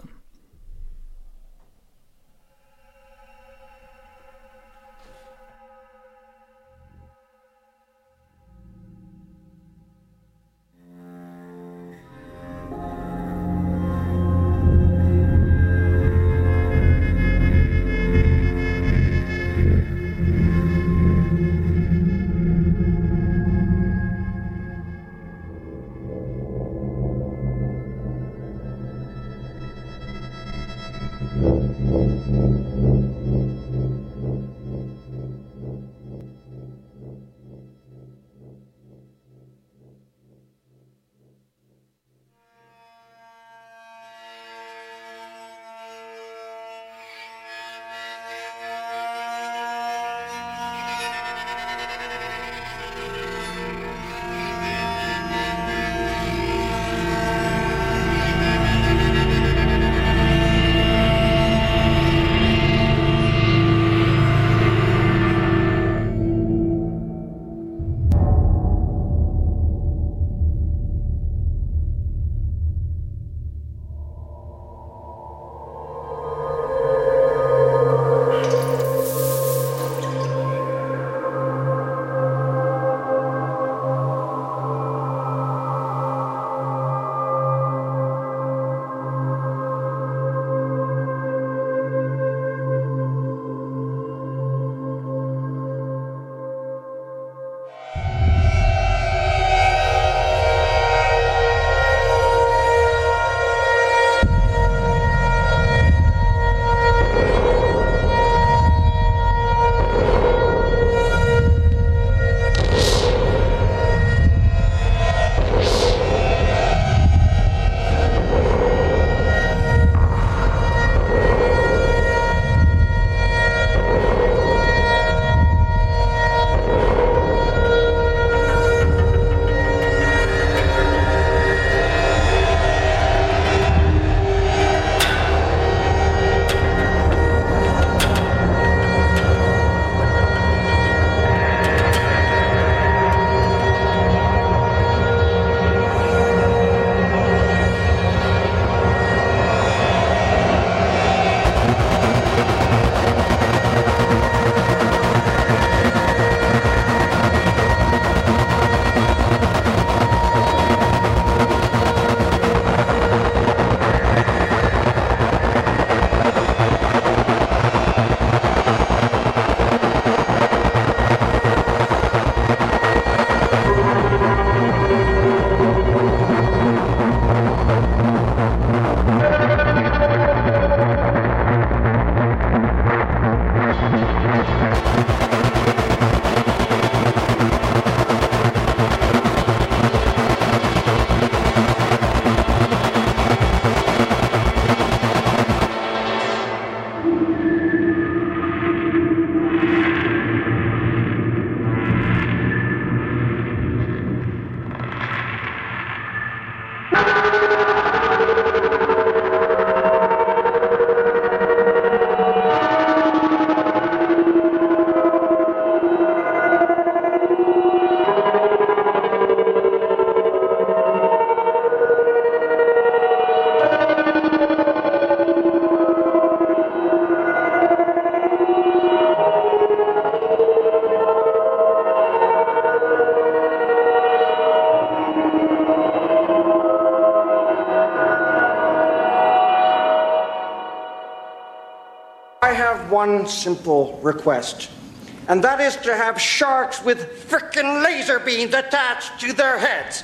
have one simple request, and that is to have sharks with frickin' laser beams attached to their heads.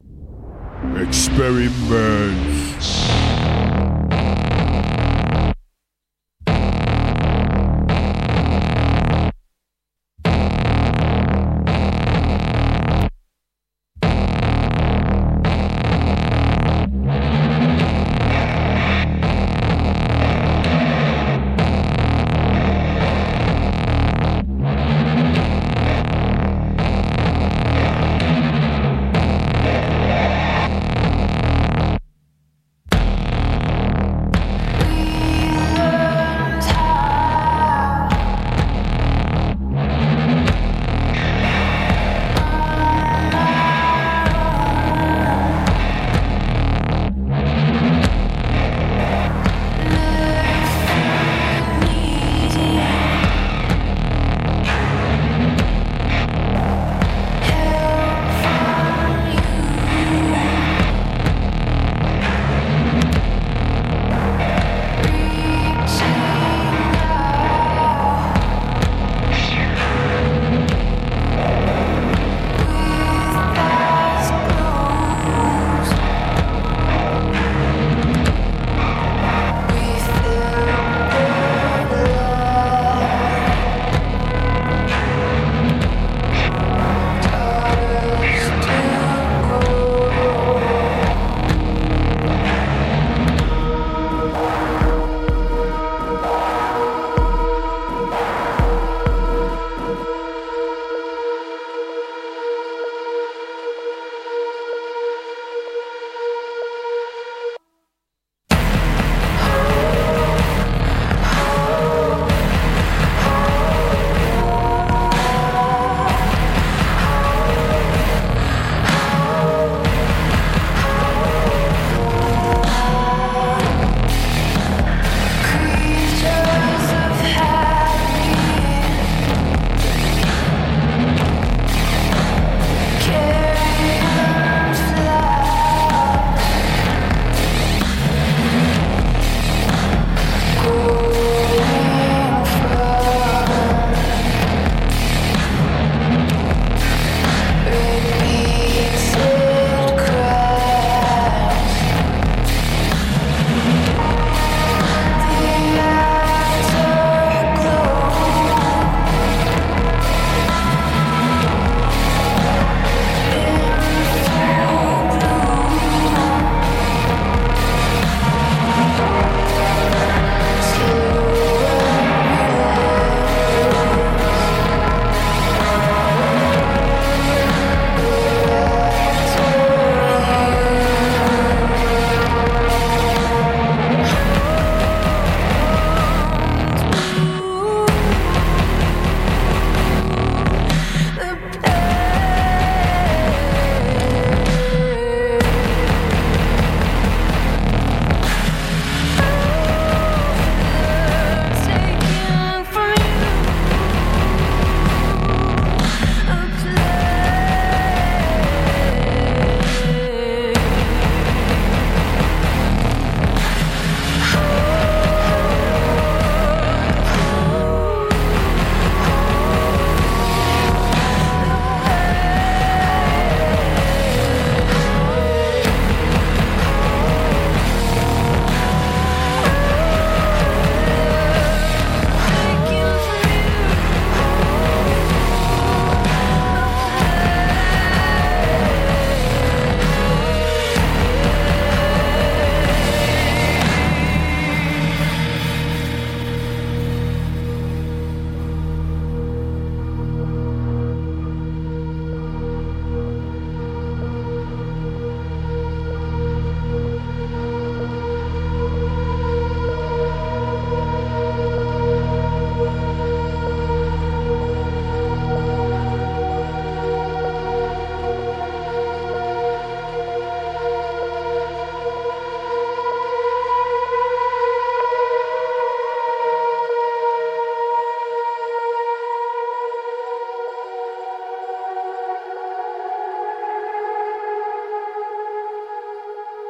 Experiment.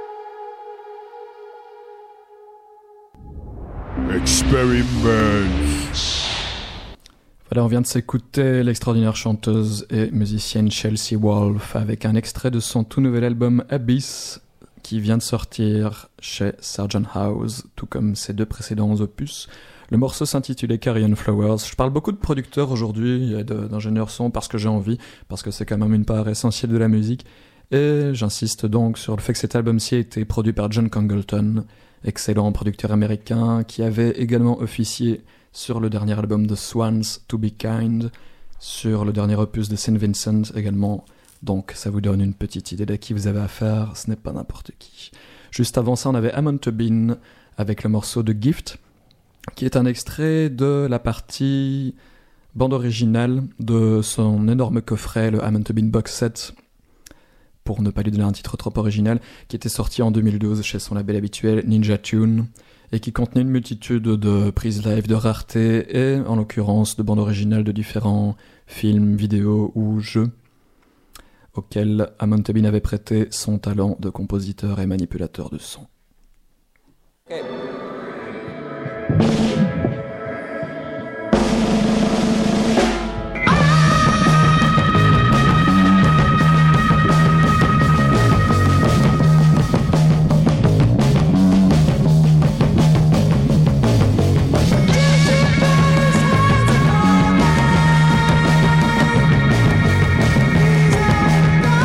Experiment. Voilà, on vient de s'écouter l'extraordinaire chanteuse et musicienne Chelsea Wolfe avec un extrait de son tout nouvel album Abyss qui vient de sortir chez Sargent House, tout comme ses deux précédents opus. Le morceau s'intitulait Carrion Flowers. Je parle beaucoup de producteurs aujourd'hui et de, d'ingénieurs son parce que j'ai envie, parce que c'est quand même une part essentielle de la musique. Et j'insiste donc sur le fait que cet album-ci a été produit par John Congleton, excellent producteur américain qui avait également officié sur le dernier album de Swans, To Be Kind, sur le dernier opus de Saint Vincent également. Donc ça vous donne une petite idée de qui vous avez affaire, ce n'est pas n'importe qui. Juste avant ça, on avait Amon Tobin avec le morceau de Gift, qui est un extrait de la partie bande originale de son énorme coffret, le Amon Tobin Box Set, pour ne pas lui donner un titre trop original, qui était sorti en deux mille douze chez son label habituel Ninja Tune, et qui contenait une multitude de prises live, de raretés, et en l'occurrence de bandes originales de différents films, vidéos ou jeux, auxquels Amon Tobin avait prêté son talent de compositeur et manipulateur de son. Okay.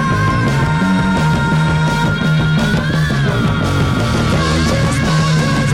Just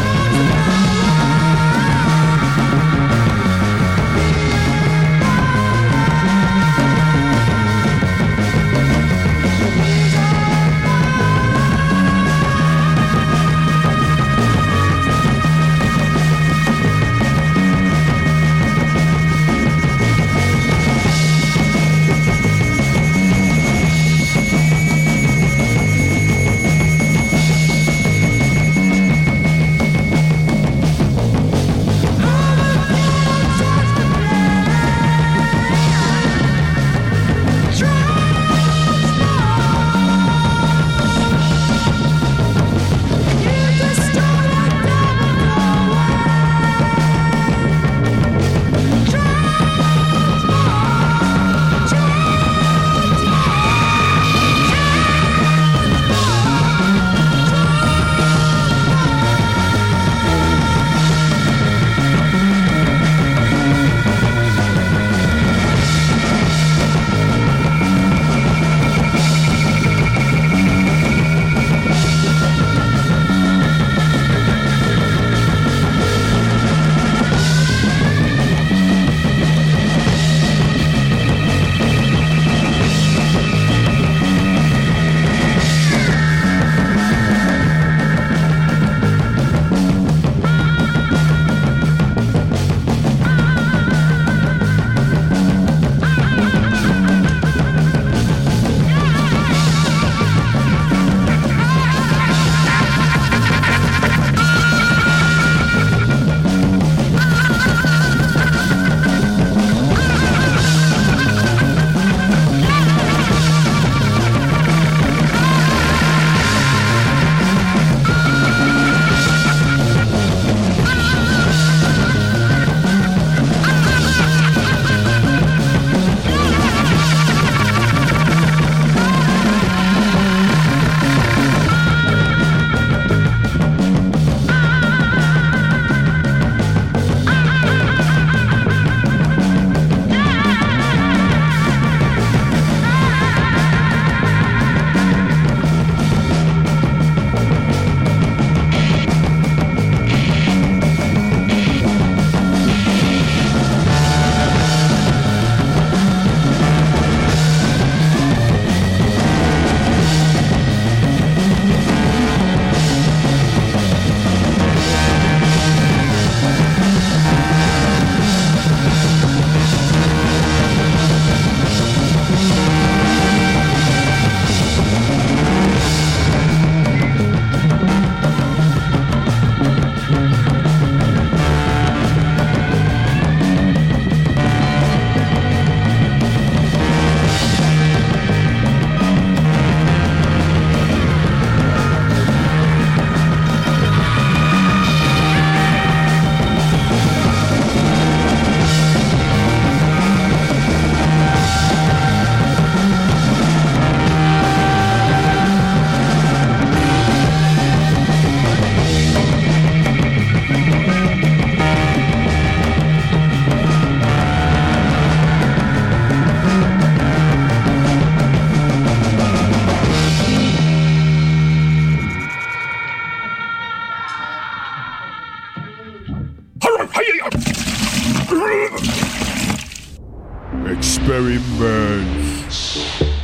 experiments.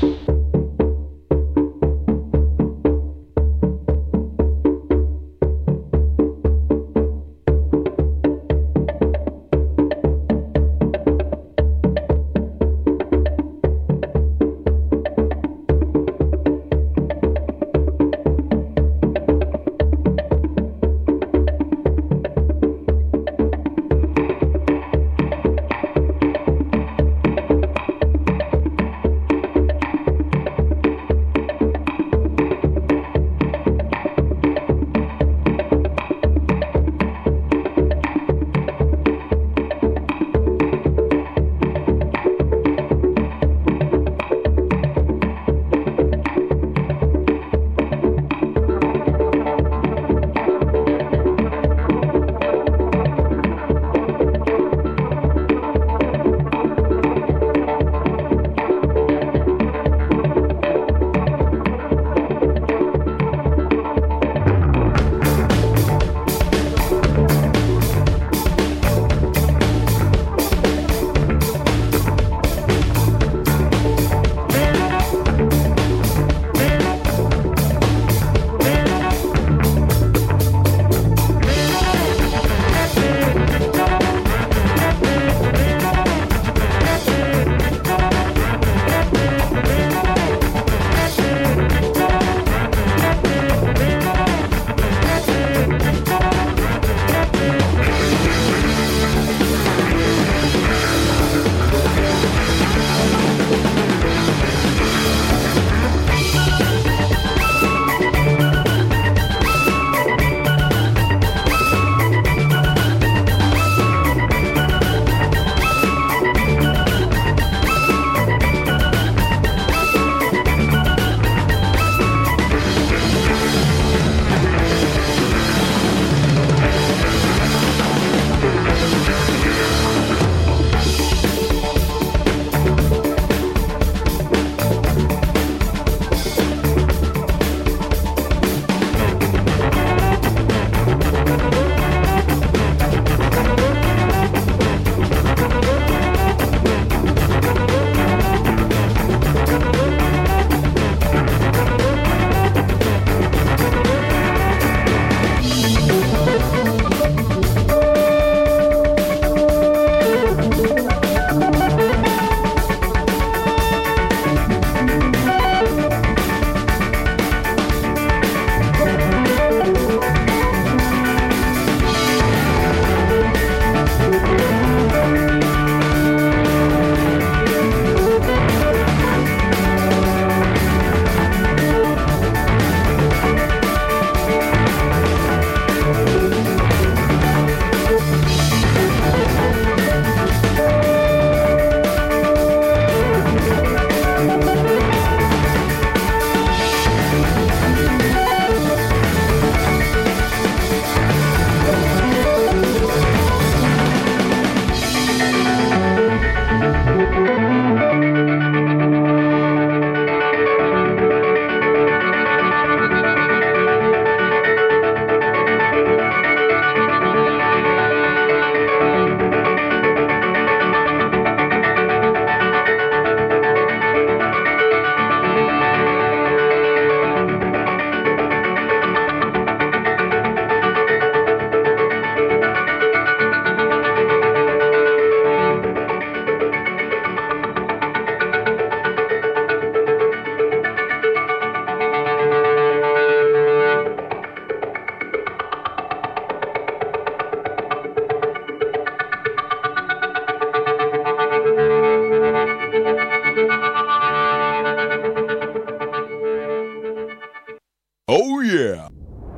Oh yeah!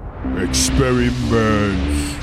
Experiments.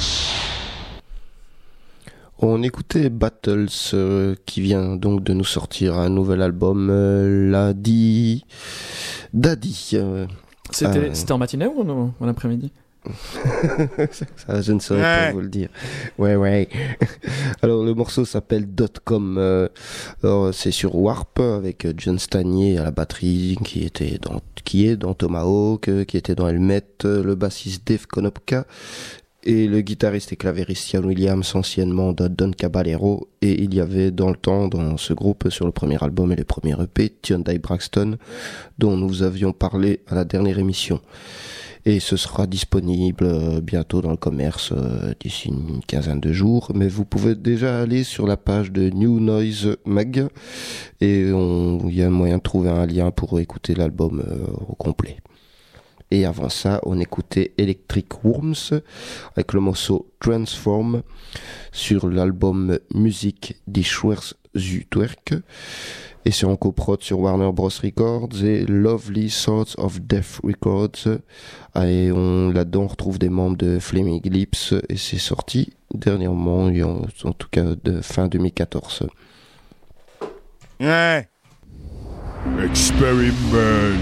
On écoutait Battles euh, qui vient donc de nous sortir un nouvel album, euh, Ladi Daddy. Euh, c'était, euh... c'était en matinée ou en, en après-midi? Ça, je ne saurais ouais. pas vous le dire. Ouais, ouais. Alors, le morceau s'appelle Dot Com. Euh, alors, c'est sur Warp avec John Stanier à la batterie, qui était dans, qui est dans Tomahawk, qui était dans Helmet, le bassiste Dave Konopka Et le guitariste et clavieriste Ian Williams, anciennement de Don Caballero. Et il y avait dans le temps, dans ce groupe, sur le premier album et le premier E P, Tyondai Braxton, dont nous avions parlé à la dernière émission. Et ce sera disponible bientôt dans le commerce euh, d'ici une quinzaine de jours. Mais vous pouvez déjà aller sur la page de New Noise Mag et il y a moyen de trouver un lien pour écouter l'album euh, au complet. Et avant ça, on écoutait Electric Worms avec le morceau Transform sur l'album Music Die Schwerzuwerk. Et c'est en coprod sur Warner Bros Records et Lovely Thoughts of Death Records. Et on, là-dedans, on retrouve des membres de Flaming Lips et c'est sorti dernièrement, en tout cas de fin deux mille quatorze. Ouais. Experiment.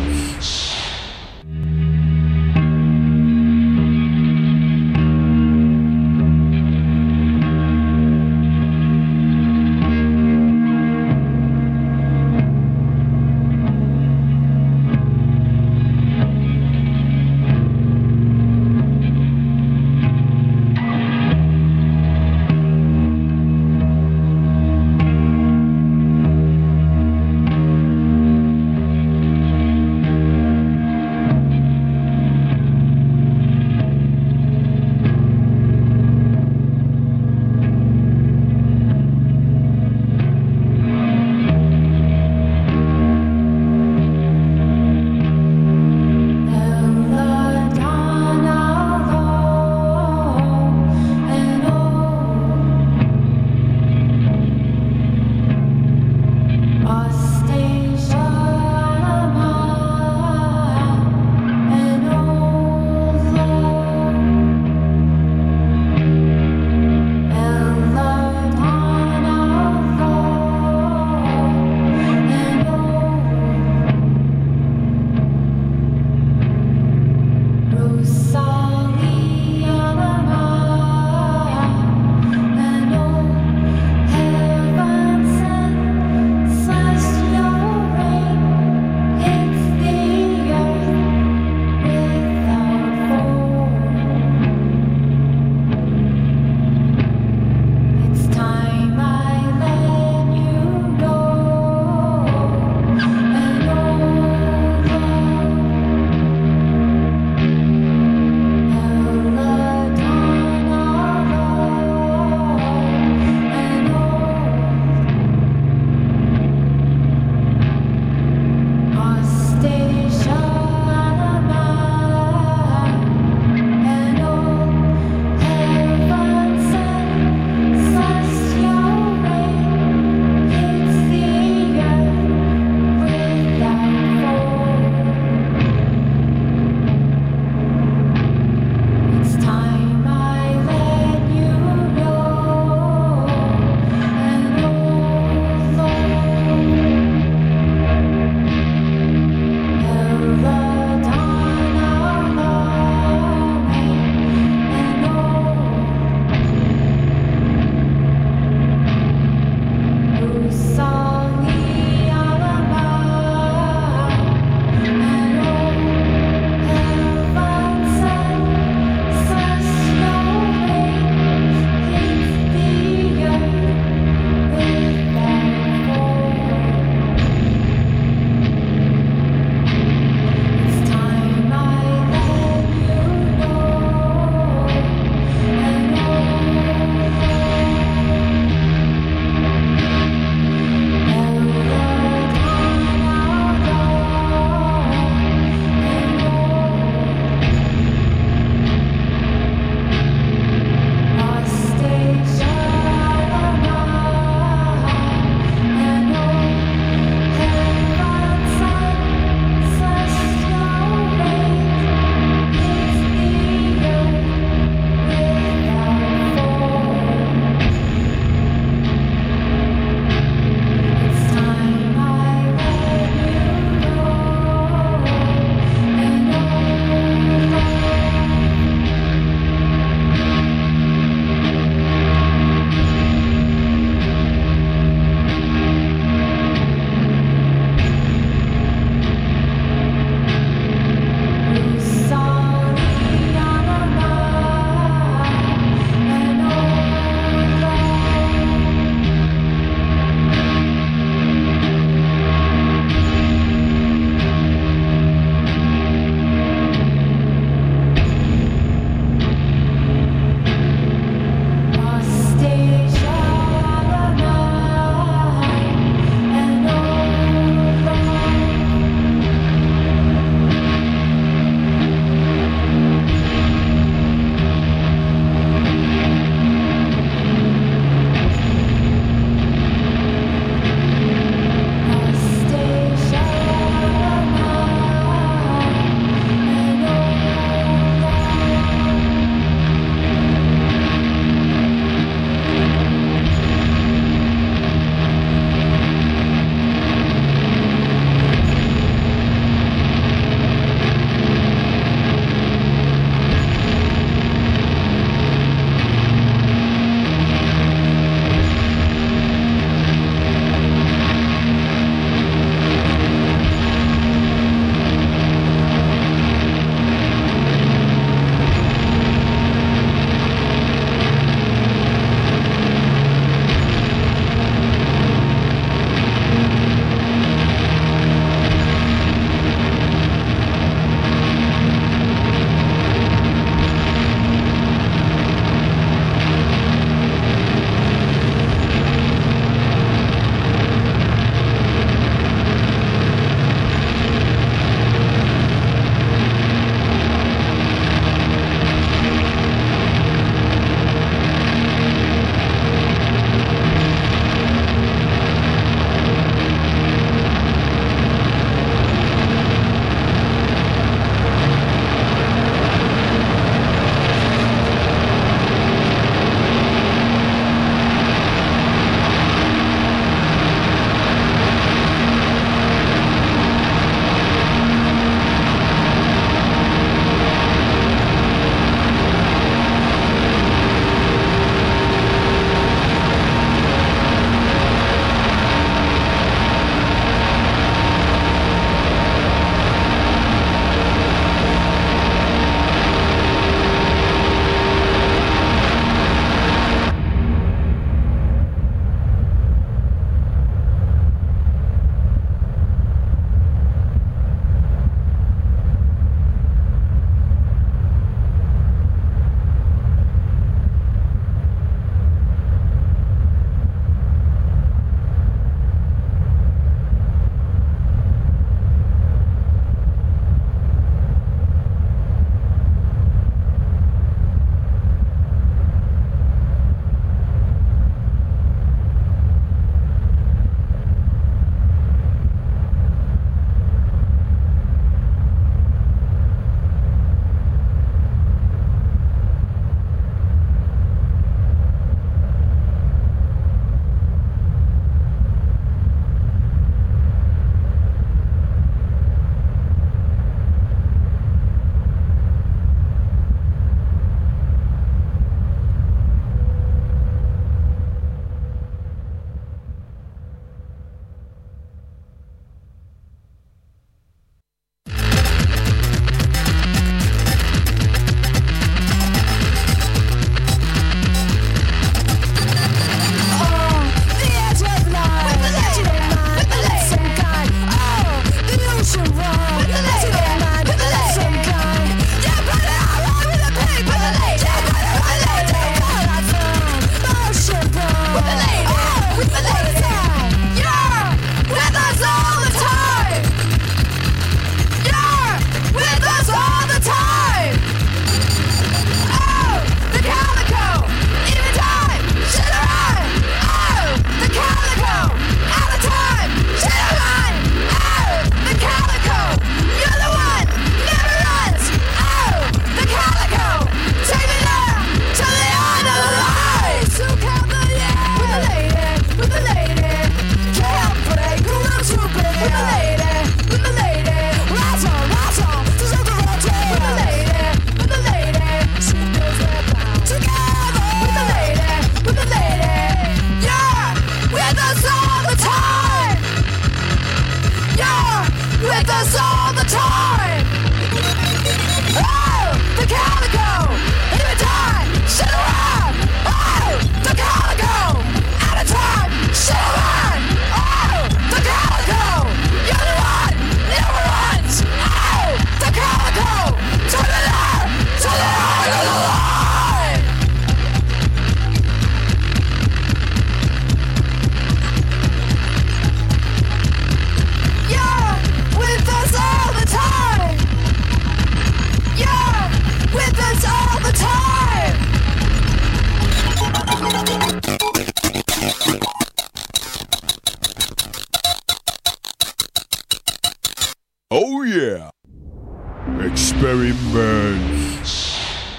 very much.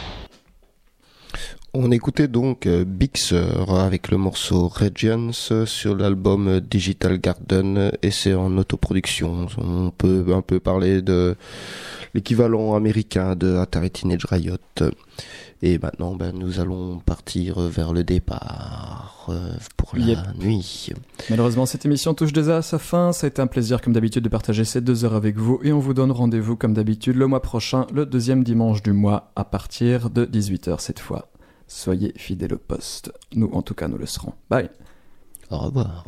On écoutait donc euh, Big Sur avec le morceau Regions sur l'album Digital Garden et c'est en autoproduction. On peut un peu parler de l'équivalent américain de Atari Teenage Riot. Et maintenant, ben, nous allons partir vers le départ euh, pour la Yep. nuit. Malheureusement, cette émission touche déjà à sa fin. Ça a été un plaisir, comme d'habitude, de partager ces deux heures avec vous. Et on vous donne rendez-vous, comme d'habitude, le mois prochain, le deuxième dimanche du mois, à partir de dix-huit heures cette fois. Soyez fidèles au poste. Nous, en tout cas, nous le serons. Bye. Au revoir.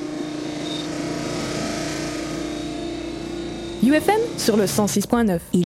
U F M sur le cent six point neuf.